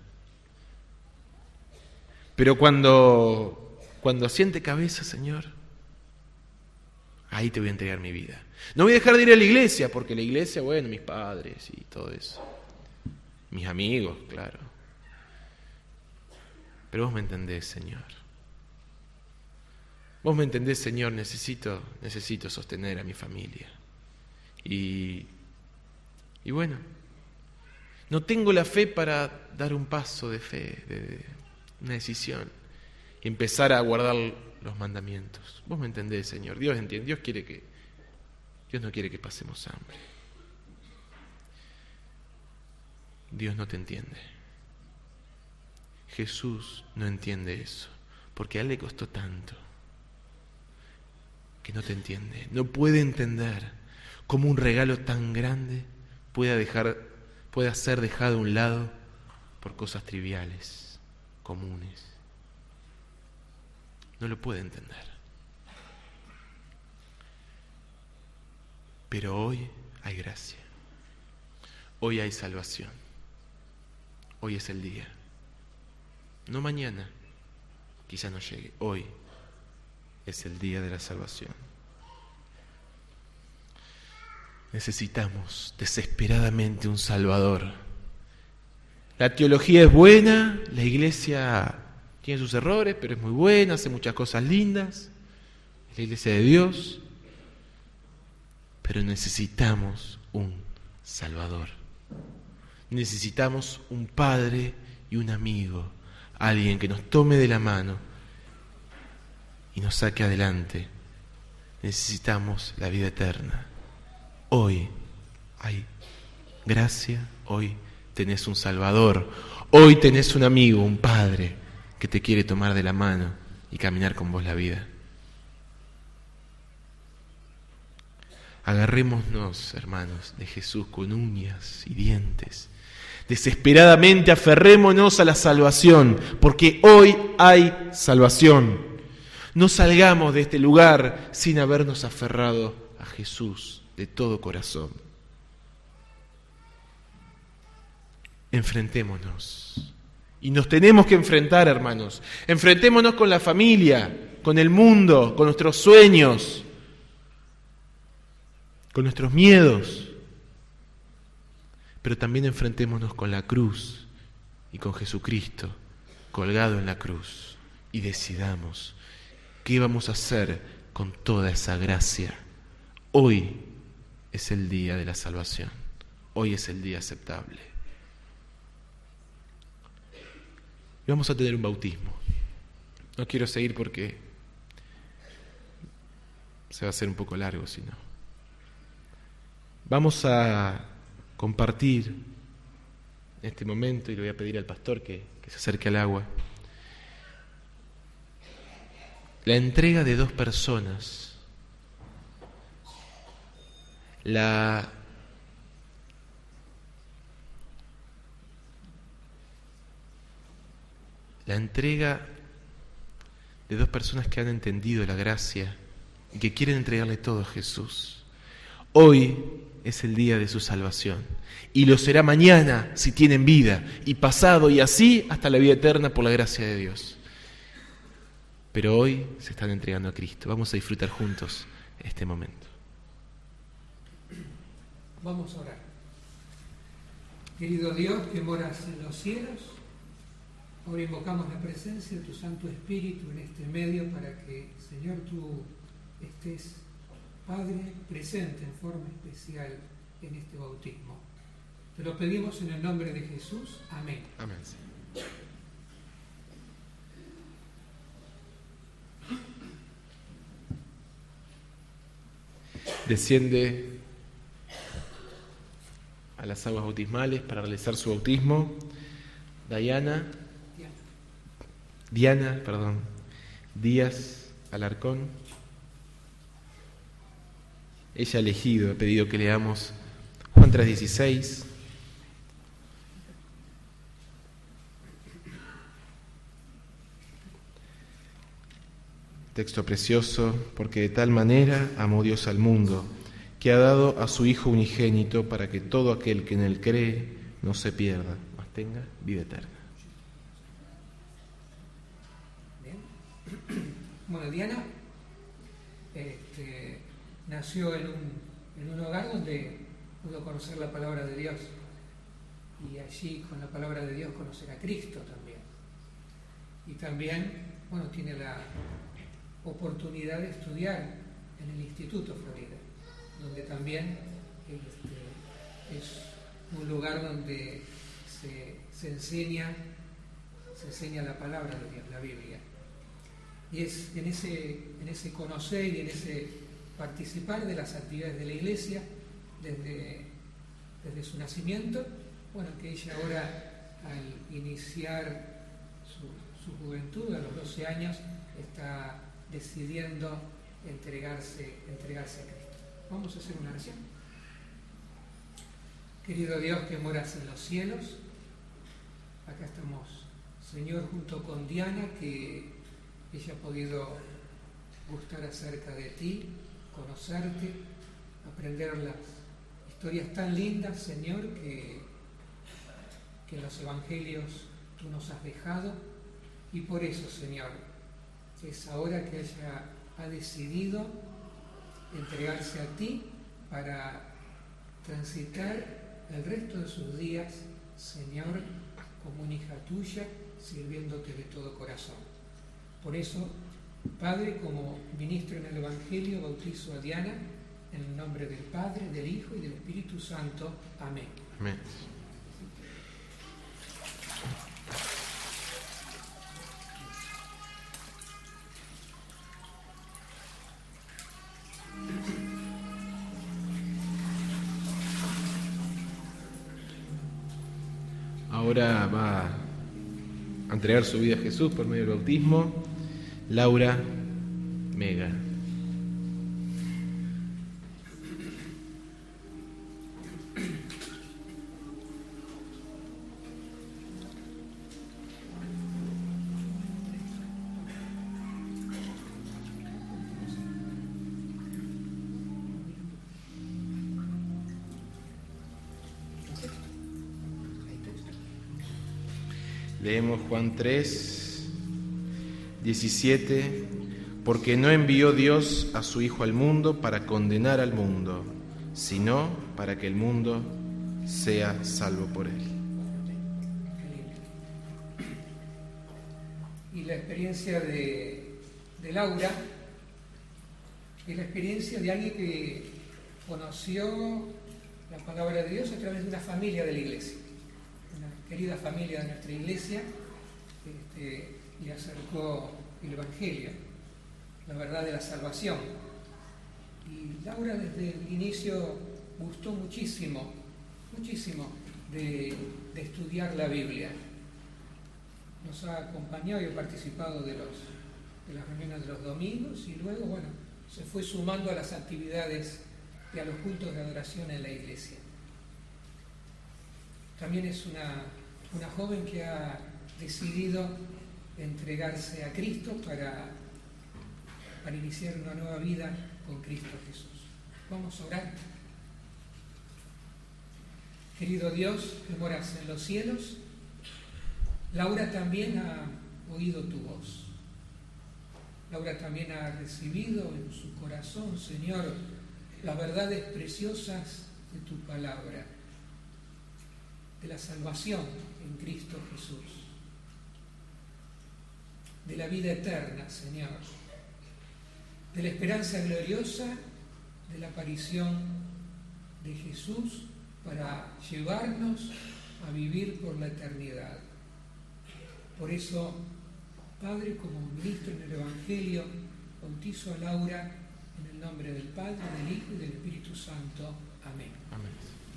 pero cuando, cuando siente cabeza, Señor, ahí te voy a entregar mi vida. No voy a dejar de ir a la iglesia, porque la iglesia, bueno, mis padres y todo eso, mis amigos, claro, pero vos me entendés, Señor. Vos me entendés, Señor, necesito, necesito sostener a mi familia. Y, y bueno, no tengo la fe para dar un paso de fe, de, de una decisión, y empezar a guardar los mandamientos. Vos me entendés, Señor. Dios entiende, Dios quiere que, Dios no quiere que pasemos hambre. Dios no te entiende. Jesús no entiende eso, porque a Él le costó tanto. Que no te entiende, no puede entender cómo un regalo tan grande pueda dejar, pueda ser dejado a un lado por cosas triviales, comunes. No lo puede entender. Pero hoy hay gracia, hoy hay salvación, hoy es el día, no mañana, quizá no llegue, hoy es el día de la salvación. Necesitamos desesperadamente un Salvador. La teología es buena, la iglesia tiene sus errores, pero es muy buena, hace muchas cosas lindas, es la iglesia de Dios, pero necesitamos un Salvador. Necesitamos un Padre y un amigo, alguien que nos tome de la mano y nos saque adelante. Necesitamos la vida eterna. Hoy hay gracia, hoy tenés un Salvador, hoy tenés un amigo, un Padre que te quiere tomar de la mano y caminar con vos la vida. Agarrémonos, hermanos, de Jesús con uñas y dientes. Desesperadamente aferrémonos a la salvación, porque hoy hay salvación. No salgamos de este lugar sin habernos aferrado a Jesús de todo corazón. Enfrentémonos. Y nos tenemos que enfrentar, hermanos. Enfrentémonos con la familia, con el mundo, con nuestros sueños, con nuestros miedos. Pero también enfrentémonos con la cruz y con Jesucristo colgado en la cruz. Y decidamos qué vamos a hacer con toda esa gracia. Hoy es el día de la salvación. Hoy es el día aceptable. Y vamos a tener un bautismo. No quiero seguir porque se va a hacer un poco largo, si no. Vamos a compartir en este momento, y le voy a pedir al pastor que, que se acerque al agua, la entrega de dos personas, la la entrega de dos personas que han entendido la gracia y que quieren entregarle todo a Jesús. Hoy es el día de su salvación y lo será mañana si tienen vida, y pasado y así hasta la vida eterna por la gracia de Dios. Pero hoy se están entregando a Cristo. Vamos a disfrutar juntos este momento. Vamos a orar. Querido Dios, que moras en los cielos, ahora invocamos la presencia de tu Santo Espíritu en este medio para que, Señor, tú estés, Padre, presente en forma especial en este bautismo. Te lo pedimos en el nombre de Jesús. Amén. Amén, Señor. Desciende a las aguas bautismales para realizar su bautismo Diana, Diana, Diana, perdón, Díaz Alarcón. Ella ha elegido, ha pedido que leamos Juan tres dieciséis. Texto precioso, porque de tal manera amó Dios al mundo, que ha dado a su Hijo unigénito para que todo aquel que en él cree no se pierda, mas tenga vida eterna. Bien. Bueno, Diana este, nació en un, en un hogar donde pudo conocer la palabra de Dios, y allí con la palabra de Dios conocer a Cristo también. Y también, bueno, tiene la oportunidad de estudiar en el Instituto Florida, donde también este, es un lugar donde se, se enseña se enseña la palabra de Dios, la Biblia. Y es en ese, en ese conocer y en ese participar de las actividades de la Iglesia desde, desde su nacimiento, bueno, que ella ahora, al iniciar su, su juventud, a los doce años, está decidiendo entregarse, entregarse a Cristo. Vamos a hacer una oración. Querido Dios que moras en los cielos, acá estamos, Señor, junto con Diana, que ella ha podido gustar acerca de ti, conocerte, aprender las historias tan lindas, Señor, que, que en los evangelios tú nos has dejado, y por eso, Señor, es ahora que ella ha decidido entregarse a ti para transitar el resto de sus días, Señor, como una hija tuya, sirviéndote de todo corazón. Por eso, Padre, como ministro en el Evangelio, bautizo a Diana en el nombre del Padre, del Hijo y del Espíritu Santo. Amén. Amén. Ahora va a entregar su vida a Jesús por medio del bautismo Laura Mega. Leemos Juan tres, diecisiete, porque no envió Dios a su Hijo al mundo para condenar al mundo, sino para que el mundo sea salvo por él. Y la experiencia de, de Laura es la experiencia de alguien que conoció la palabra de Dios a través de una familia de la iglesia. Una querida familia de nuestra iglesia este, le acercó el Evangelio, la verdad de la salvación. Y Laura desde el inicio gustó muchísimo, muchísimo de, de estudiar la Biblia. Nos ha acompañado y ha participado de, los, de las reuniones de los domingos, y luego, bueno, se fue sumando a las actividades y a los cultos de adoración en la iglesia. También es una, una joven que ha decidido entregarse a Cristo para, para iniciar una nueva vida con Cristo Jesús. Vamos a orar. Querido Dios, que moras en los cielos, Laura también ha oído tu voz. Laura también ha recibido en su corazón, Señor, las verdades preciosas de tu palabra, de la salvación en Cristo Jesús, de la vida eterna, Señor, de la esperanza gloriosa de la aparición de Jesús para llevarnos a vivir por la eternidad. Por eso, Padre, como ministro en el Evangelio, bautizo a Laura en el nombre del Padre, del Hijo y del Espíritu Santo. Amén. Amén.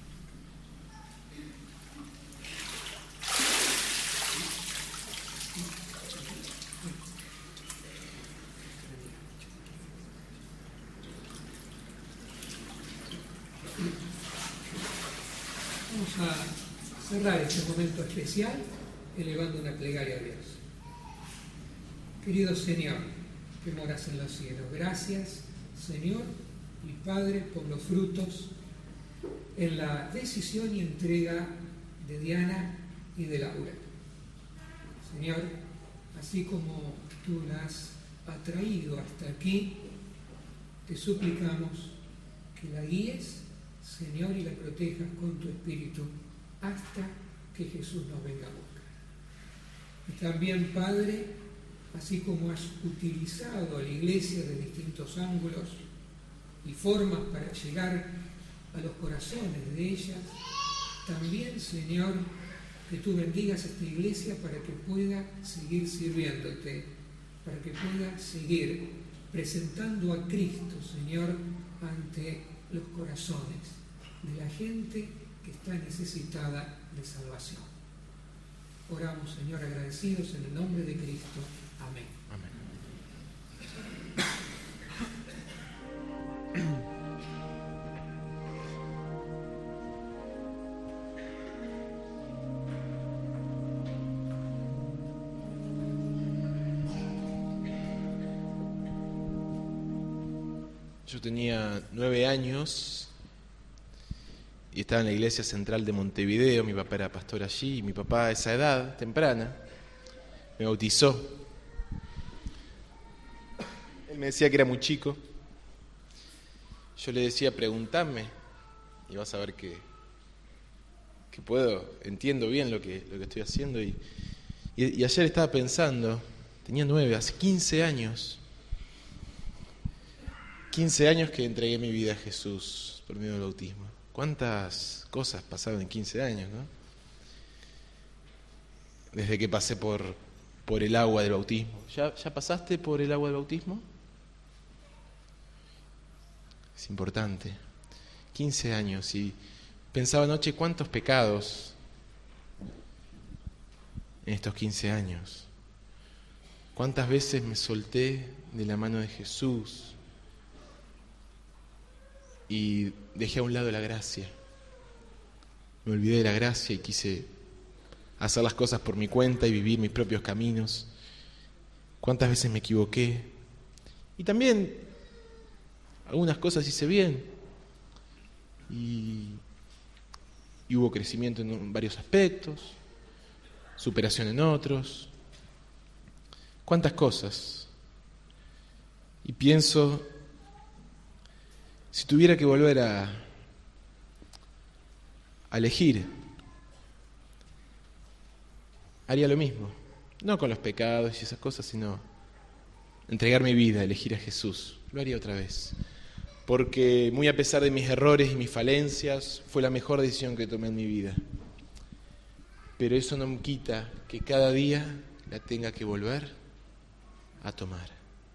Vamos a cerrar este momento especial elevando una plegaria a Dios. Querido Señor, que moras en los cielos, gracias, Señor y Padre, por los frutos en la decisión y entrega de Diana y de Laura. Señor, así como tú las has atraído hasta aquí, te suplicamos que la guíes, Señor, y la protejas con tu Espíritu hasta que Jesús nos venga a buscar. Y también, Padre, así como has utilizado a la Iglesia de distintos ángulos y formas para llegar a los corazones de ellas, también, Señor, que tú bendigas a esta Iglesia para que pueda seguir sirviéndote, para que pueda seguir presentando a Cristo, Señor, ante los corazones de la gente que está necesitada de salvación. Oramos, Señor, agradecidos en el nombre de Cristo. Amén. Amén. Yo tenía nueve años y estaba en la iglesia central de Montevideo. Mi papá era pastor allí y mi papá a esa edad temprana me bautizó. Él me decía que era muy chico. Yo le decía, preguntame y vas a ver que, que puedo, entiendo bien lo que, lo que estoy haciendo. Y, y, y ayer estaba pensando, tenía nueve, hace quince años, quince años que entregué mi vida a Jesús por medio del bautismo. ¿Cuántas cosas pasaron en quince años, no? Desde que pasé por, por el agua del bautismo. ¿Ya, ¿Ya pasaste por el agua del bautismo? Es importante. quince años y pensaba anoche cuántos pecados en estos quince años. Cuántas veces me solté de la mano de Jesús y dejé a un lado la gracia. Me olvidé de la gracia y quise hacer las cosas por mi cuenta y vivir mis propios caminos. Cuántas veces me equivoqué. Y también algunas cosas hice bien. Y, y hubo crecimiento en varios aspectos, superación en otros. Cuántas cosas. Y pienso, si tuviera que volver a, a elegir, haría lo mismo. No con los pecados y esas cosas, sino entregar mi vida, elegir a Jesús. Lo haría otra vez. Porque muy a pesar de mis errores y mis falencias, fue la mejor decisión que tomé en mi vida. Pero eso no me quita que cada día la tenga que volver a tomar.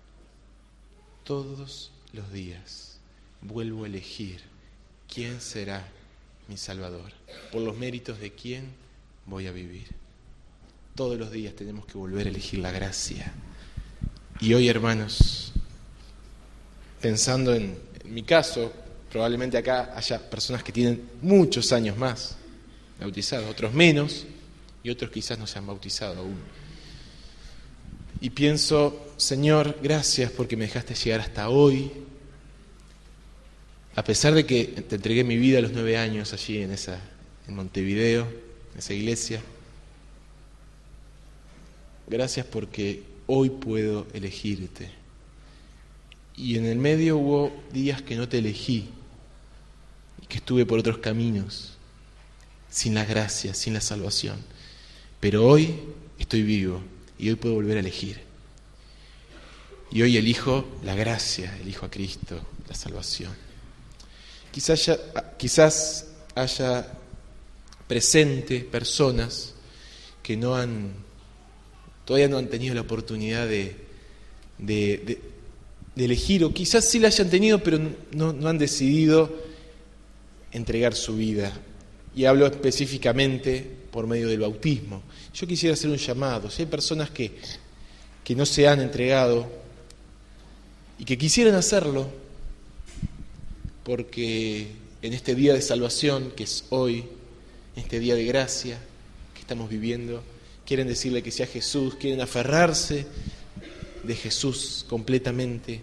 Todos los días vuelvo a elegir quién será mi Salvador, por los méritos de quién voy a vivir. Todos los días tenemos que volver a elegir la gracia. Y hoy, hermanos, pensando en, en mi caso, probablemente acá haya personas que tienen muchos años más bautizados, otros menos, y otros quizás no se han bautizado aún. y pienso, Señor, gracias porque me dejaste llegar hasta hoy, a pesar de que te entregué mi vida a los nueve años allí en esa, en Montevideo, en esa iglesia. Gracias porque hoy puedo elegirte. Y en el medio hubo días que no te elegí, y que estuve por otros caminos, sin la gracia, sin la salvación. Pero hoy estoy vivo y hoy puedo volver a elegir. Y hoy elijo la gracia, elijo a Cristo, la salvación. Quizás haya, quizás haya presente personas que no han, todavía no han tenido la oportunidad de, de, de, de elegir, o quizás sí la hayan tenido, pero no, no han decidido entregar su vida. Y hablo específicamente por medio del bautismo. Yo quisiera hacer un llamado. Si hay personas que, que no se han entregado y que quisieran hacerlo, porque en este día de salvación, que es hoy, en este día de gracia que estamos viviendo, quieren decirle que sea Jesús, quieren aferrarse de Jesús completamente.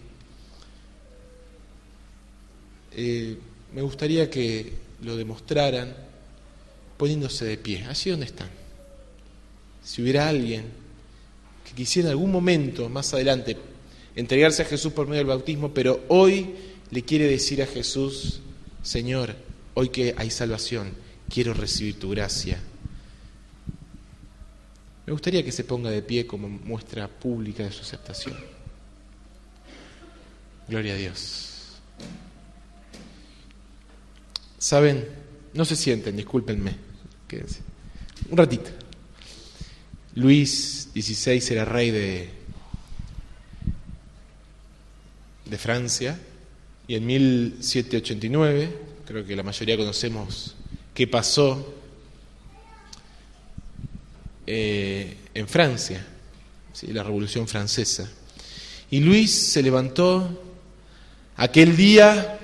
Eh, me gustaría que lo demostraran poniéndose de pie, allí donde están. Si hubiera alguien que quisiera en algún momento, más adelante, entregarse a Jesús por medio del bautismo, pero hoy le quiere decir a Jesús, Señor, hoy que hay salvación, quiero recibir tu gracia. Me gustaría que se ponga de pie como muestra pública de su aceptación. Gloria a Dios. ¿Saben? No se sienten, discúlpenme. Quédense. Un ratito. Luis dieciséis era rey de, de Francia, y en mil setecientos ochenta y nueve, creo que la mayoría conocemos qué pasó eh, en Francia, ¿sí? La Revolución Francesa. Y Luis se levantó aquel día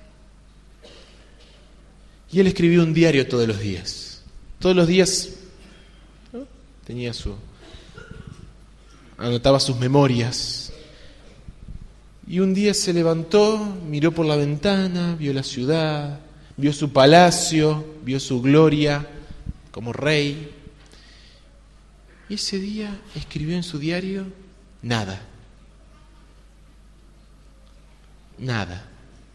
y él escribió un diario todos los días. Todos los días, ¿no? Tenía su... anotaba sus memorias. Y un día se levantó, miró por la ventana, vio la ciudad, vio su palacio, vio su gloria como rey. Y ese día escribió en su diario nada. Nada.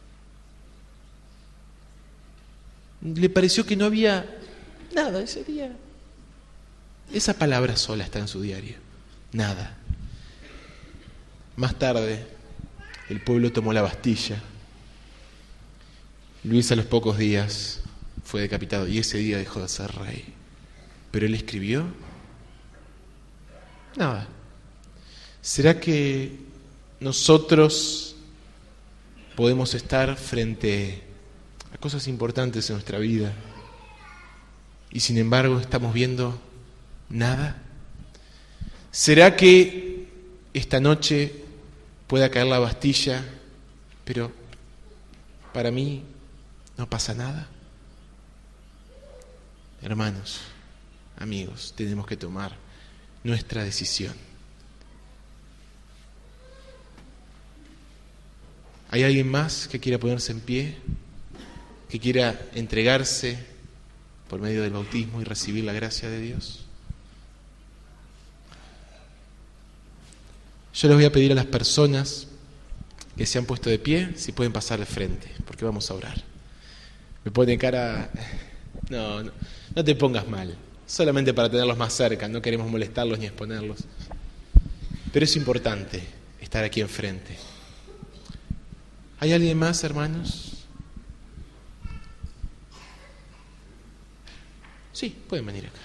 Le pareció que no había nada ese día. Esa palabra sola está en su diario. Nada. Más tarde, el pueblo tomó la Bastilla. Luis a los pocos días fue decapitado y ese día dejó de ser rey. Pero él escribió nada. ¿Será que nosotros podemos estar frente a cosas importantes en nuestra vida y sin embargo estamos viendo nada? ¿Será que esta noche pueda caer la Bastilla, pero para mí no pasa nada? Hermanos, amigos, tenemos que tomar nuestra decisión. ¿Hay alguien más que quiera ponerse en pie? ¿Que quiera entregarse por medio del bautismo y recibir la gracia de Dios? Yo les voy a pedir a las personas que se han puesto de pie si pueden pasar al frente, porque vamos a orar. Me pone cara... No, no, no te pongas mal, solamente para tenerlos más cerca, no queremos molestarlos ni exponerlos. Pero es importante estar aquí enfrente. ¿Hay alguien más, hermanos? Sí, pueden venir acá.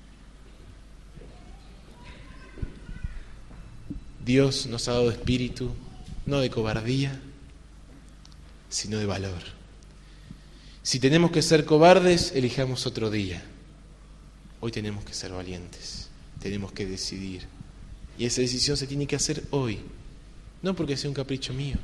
Dios nos ha dado espíritu, no de cobardía, sino de valor. Si tenemos que ser cobardes, elijamos otro día. Hoy tenemos que ser valientes, tenemos que decidir. Y esa decisión se tiene que hacer hoy, no porque sea un capricho mío,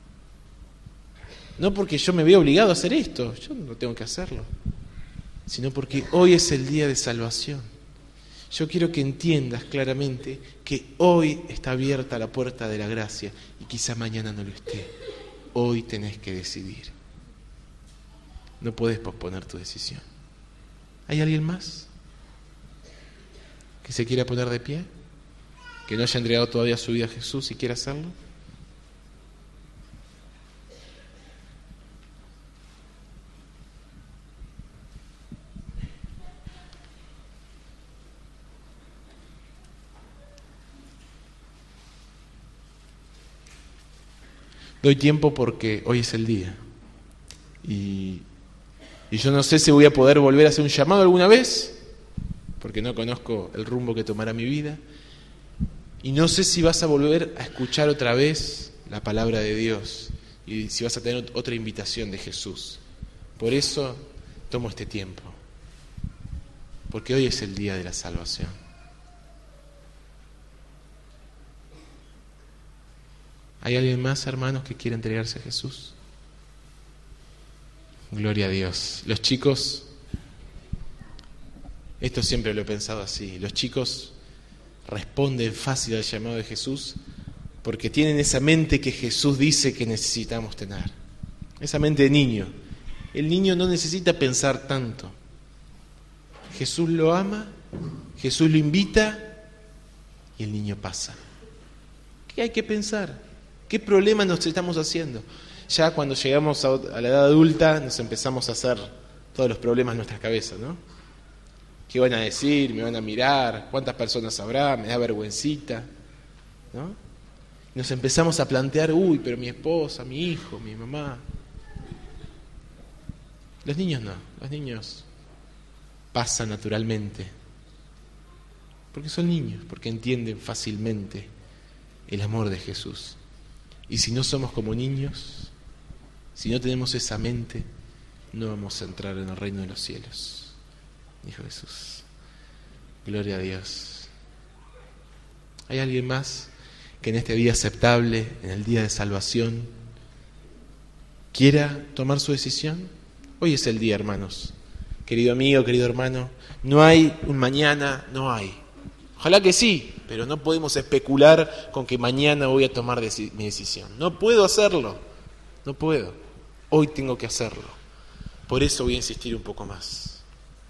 no porque yo me vea obligado a hacer esto, yo no tengo que hacerlo, sino porque hoy es el día de salvación. Yo quiero que entiendas claramente que hoy está abierta la puerta de la gracia y quizá mañana no lo esté. Hoy tenés que decidir. No podés posponer tu decisión. ¿Hay alguien más que se quiera poner de pie? ¿Que no haya entregado todavía su vida a Jesús y quiera hacerlo? Doy tiempo porque hoy es el día. Y, y yo no sé si voy a poder volver a hacer un llamado alguna vez, porque no conozco el rumbo que tomará mi vida. Y no sé si vas a volver a escuchar otra vez la palabra de Dios y si vas a tener otra invitación de Jesús. Por eso tomo este tiempo, porque hoy es el día de la salvación. ¿Hay alguien más, hermanos, que quiera entregarse a Jesús? Gloria a Dios. Los chicos, esto siempre lo he pensado así, los chicos responden fácil al llamado de Jesús porque tienen esa mente que Jesús dice que necesitamos tener. Esa mente de niño. El niño no necesita pensar tanto. Jesús lo ama, Jesús lo invita y el niño pasa. ¿Qué hay que pensar? ¿Qué problema nos estamos haciendo? Ya cuando llegamos a la edad adulta nos empezamos a hacer todos los problemas en nuestras cabezas, ¿no? ¿Qué van a decir? ¿Me van a mirar? ¿Cuántas personas habrá? ¿Me da vergüencita? ¿No? Nos empezamos a plantear, uy, pero mi esposa, mi hijo, mi mamá. Los niños no, los niños pasan naturalmente. Porque son niños, porque entienden fácilmente el amor de Jesús. Y si no somos como niños, si no tenemos esa mente, no vamos a entrar en el reino de los cielos, dijo Jesús. Gloria a Dios. ¿Hay alguien más que en este día aceptable, en el día de salvación, quiera tomar su decisión? Hoy es el día, hermanos. Querido amigo, querido hermano, no hay un mañana, no hay. Ojalá que sí, pero no podemos especular con que mañana voy a tomar deci- mi decisión. No puedo hacerlo, no puedo. Hoy tengo que hacerlo. Por eso voy a insistir un poco más.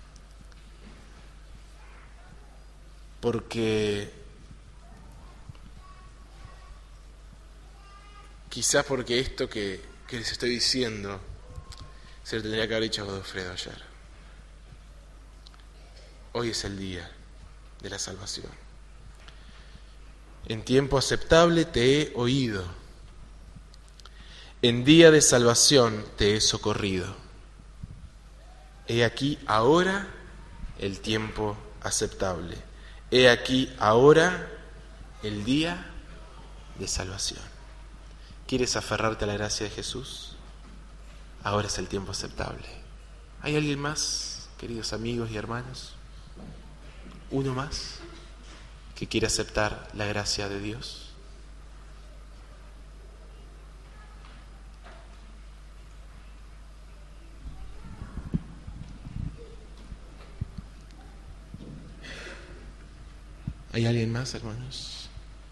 Porque quizás porque esto que, que les estoy diciendo se lo tendría que haber dicho a Godofredo ayer. Hoy es el día de la salvación. En tiempo aceptable te he oído. En día de salvación te he socorrido. He aquí ahora el tiempo aceptable. He aquí ahora el día de salvación. ¿Quieres aferrarte a la gracia de Jesús? Ahora es el tiempo aceptable. ¿Hay alguien más, queridos amigos y hermanos? ¿Uno más que quiere aceptar la gracia de Dios? ¿Hay alguien más, hermanos?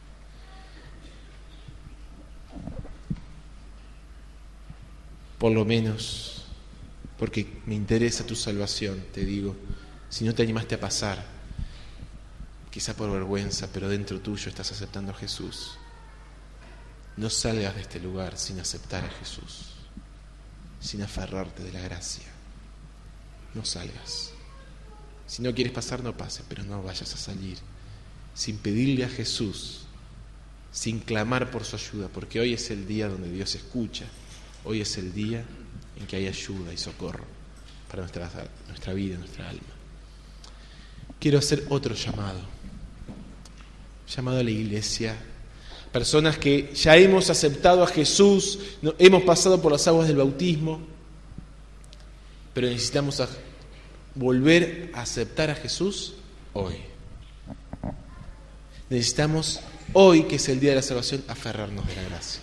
Por lo menos, porque me interesa tu salvación, te digo, si no te animaste a pasar, quizá por vergüenza, pero dentro tuyo estás aceptando a Jesús, no salgas de este lugar sin aceptar a Jesús, sin aferrarte de la gracia. No salgas. Si no quieres pasar, no pases, pero no vayas a salir sin pedirle a Jesús, sin clamar por su ayuda, porque hoy es el día donde Dios escucha, hoy es el día en que hay ayuda y socorro para nuestra, nuestra vida, nuestra alma. Quiero hacer otro llamado, llamado a la iglesia, personas que ya hemos aceptado a Jesús, no, hemos pasado por las aguas del bautismo, pero necesitamos a, volver a aceptar a Jesús hoy. Necesitamos hoy, que es el día de la salvación, aferrarnos de la gracia.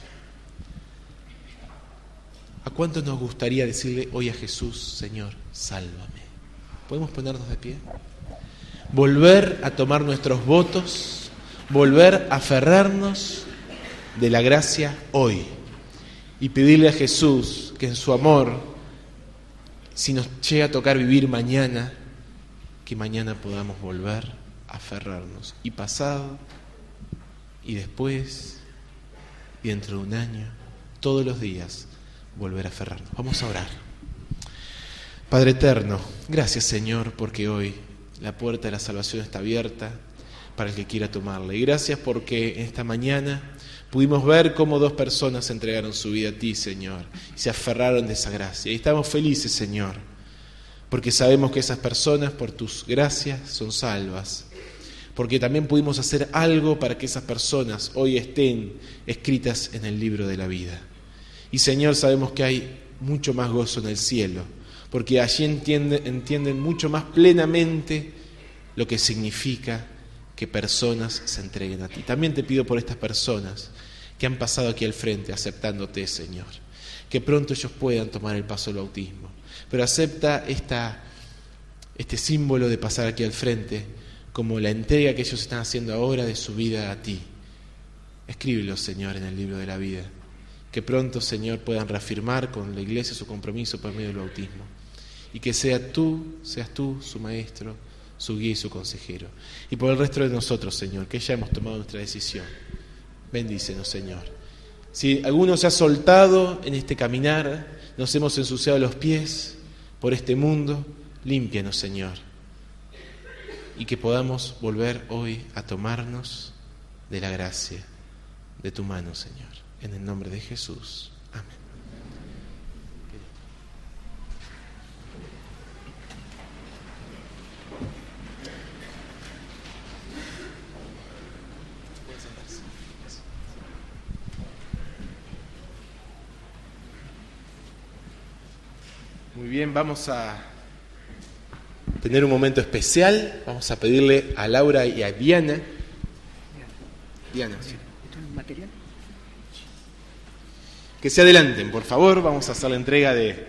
¿A cuánto nos gustaría decirle hoy a Jesús, Señor, sálvame? ¿Podemos ponernos de pie? volver a tomar nuestros votos, volver a aferrarnos de la gracia hoy y pedirle a Jesús que en su amor, si nos llega a tocar vivir mañana, que mañana podamos volver a aferrarnos, y pasado, y después, y dentro de un año, todos los días, volver a aferrarnos. Vamos a orar. Padre eterno, gracias Señor, porque hoy la puerta de la salvación está abierta para el que quiera tomarla. Y gracias porque esta mañana pudimos ver cómo dos personas entregaron su vida a ti, Señor, y se aferraron de esa gracia. Y estamos felices, Señor, porque sabemos que esas personas, por tus gracias, son salvas. Porque también pudimos hacer algo para que esas personas hoy estén escritas en el libro de la vida. Y, Señor, sabemos que hay mucho más gozo en el cielo, porque allí entienden, entienden mucho más plenamente lo que significa que personas se entreguen a ti. También te pido por estas personas que han pasado aquí al frente aceptándote, Señor, que pronto ellos puedan tomar el paso del bautismo. Pero acepta esta, este símbolo de pasar aquí al frente como la entrega que ellos están haciendo ahora de su vida a ti. Escríbelo, Señor, en el libro de la vida. Que pronto, Señor, puedan reafirmar con la iglesia su compromiso por medio del bautismo. Y que sea tú, seas tú su maestro, su guía y su consejero. Y por el resto de nosotros, Señor, que ya hemos tomado nuestra decisión. Bendícenos, Señor. Si alguno se ha soltado en este caminar, nos hemos ensuciado los pies por este mundo, límpianos, Señor. Y que podamos volver hoy a tomarnos de la gracia de tu mano, Señor. En el nombre de Jesús. Amén. Muy bien, vamos a tener un momento especial. Vamos a pedirle a Laura y a Diana. Diana, sí. ¿Material? Que se adelanten, por favor. Vamos a hacer la entrega de,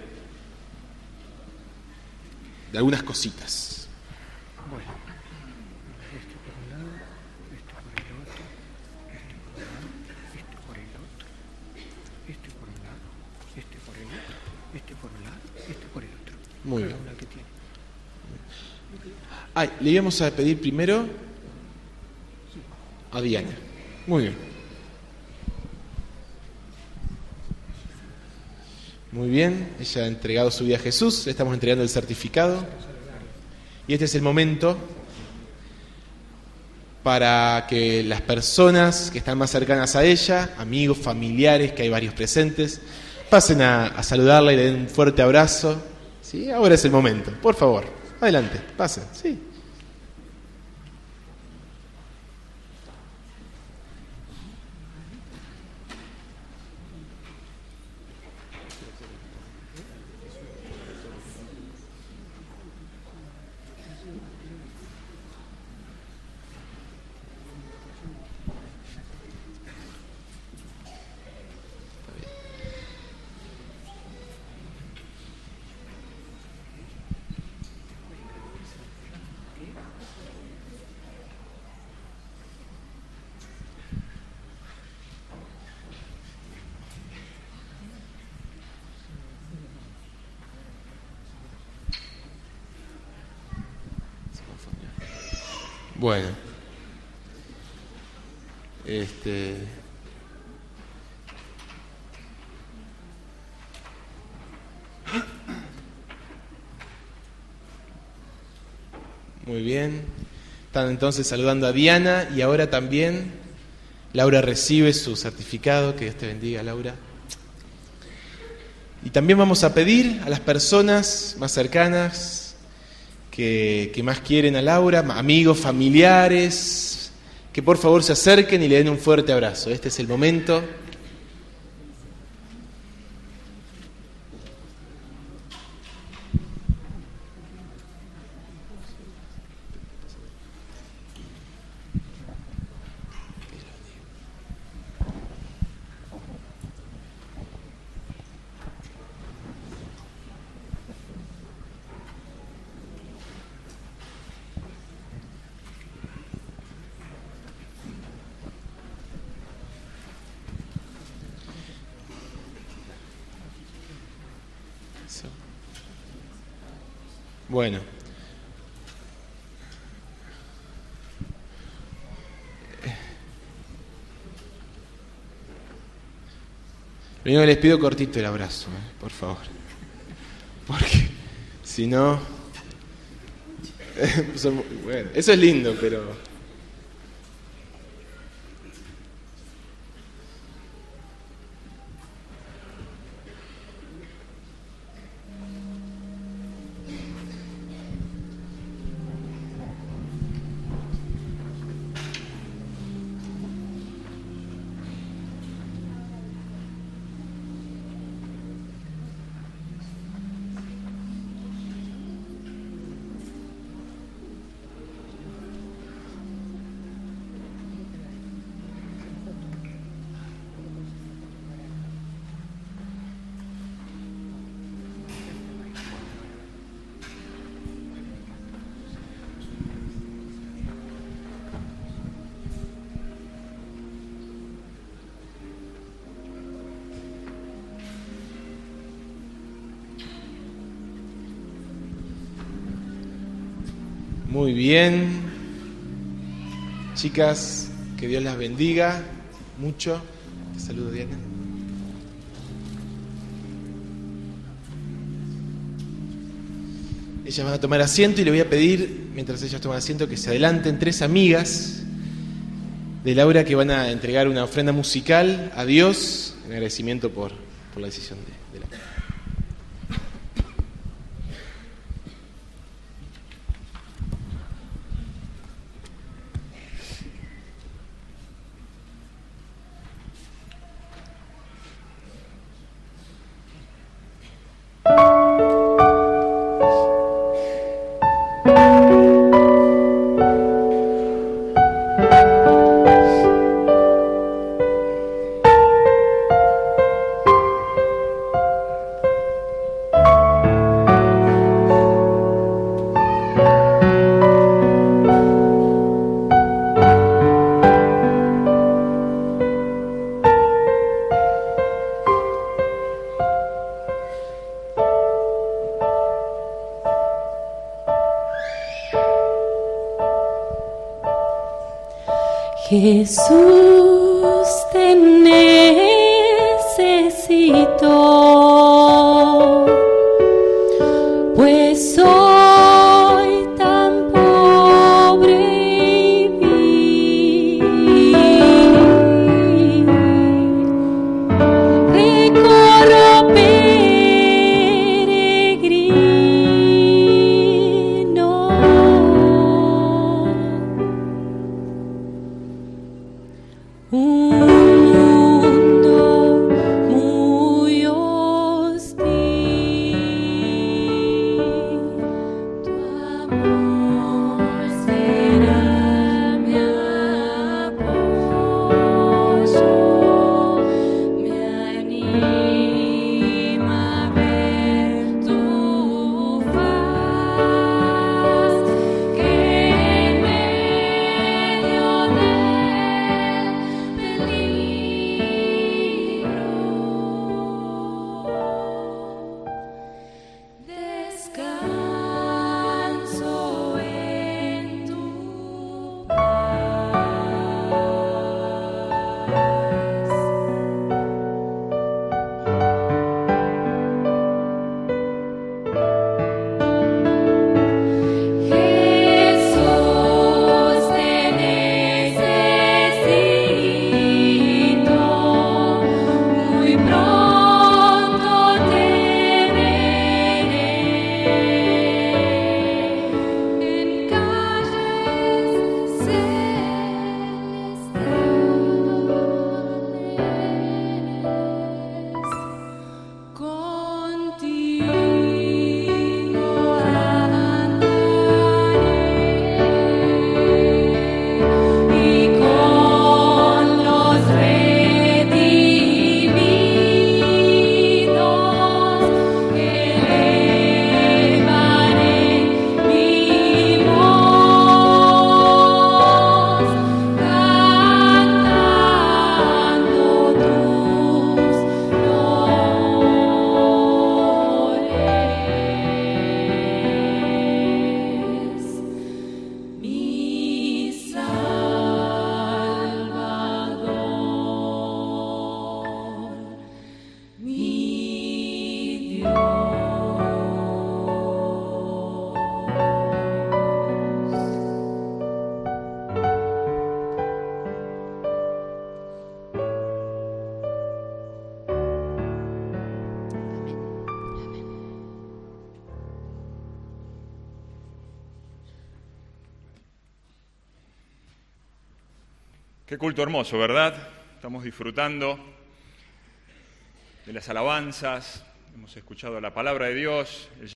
de algunas cositas. Bueno, este por un lado, este por el otro, este por el otro, este por un lado, este por el otro, este por un lado, este por el otro. Muy bien. Cada una que tiene. Ay, le íbamos a pedir primero a Diana. Muy bien. Muy bien, ella ha entregado su vida a Jesús, le estamos entregando el certificado. Y este es el momento para que las personas que están más cercanas a ella, amigos, familiares, que hay varios presentes, pasen a, a saludarla y le den un fuerte abrazo. ¿Sí? Ahora es el momento, por favor, adelante, pasen. Sí. Bueno, este, muy bien. Están entonces saludando a Diana y ahora también Laura recibe su certificado. Que Dios te bendiga, Laura. Y también vamos a pedir a las personas más cercanas Que, que más quieren a Laura, amigos, familiares, que por favor se acerquen y le den un fuerte abrazo. Este es el momento. Eso. Bueno. Lo único que les pido, cortito el abrazo, ¿eh? Por favor. Porque si no... bueno, eso es lindo, pero... Muy bien. Chicas, que Dios las bendiga mucho. Te saludo, Diana. Ellas van a tomar asiento y le voy a pedir, mientras ellas toman asiento, que se adelanten tres amigas de Laura que van a entregar una ofrenda musical a Dios en agradecimiento por, por la decisión de, de Laura. Jesús, te necesito, pues soy tan pobre y vil. Recorro peregrino un mundo muy Qué culto hermoso, ¿verdad? Estamos disfrutando de las alabanzas, hemos escuchado la palabra de Dios, el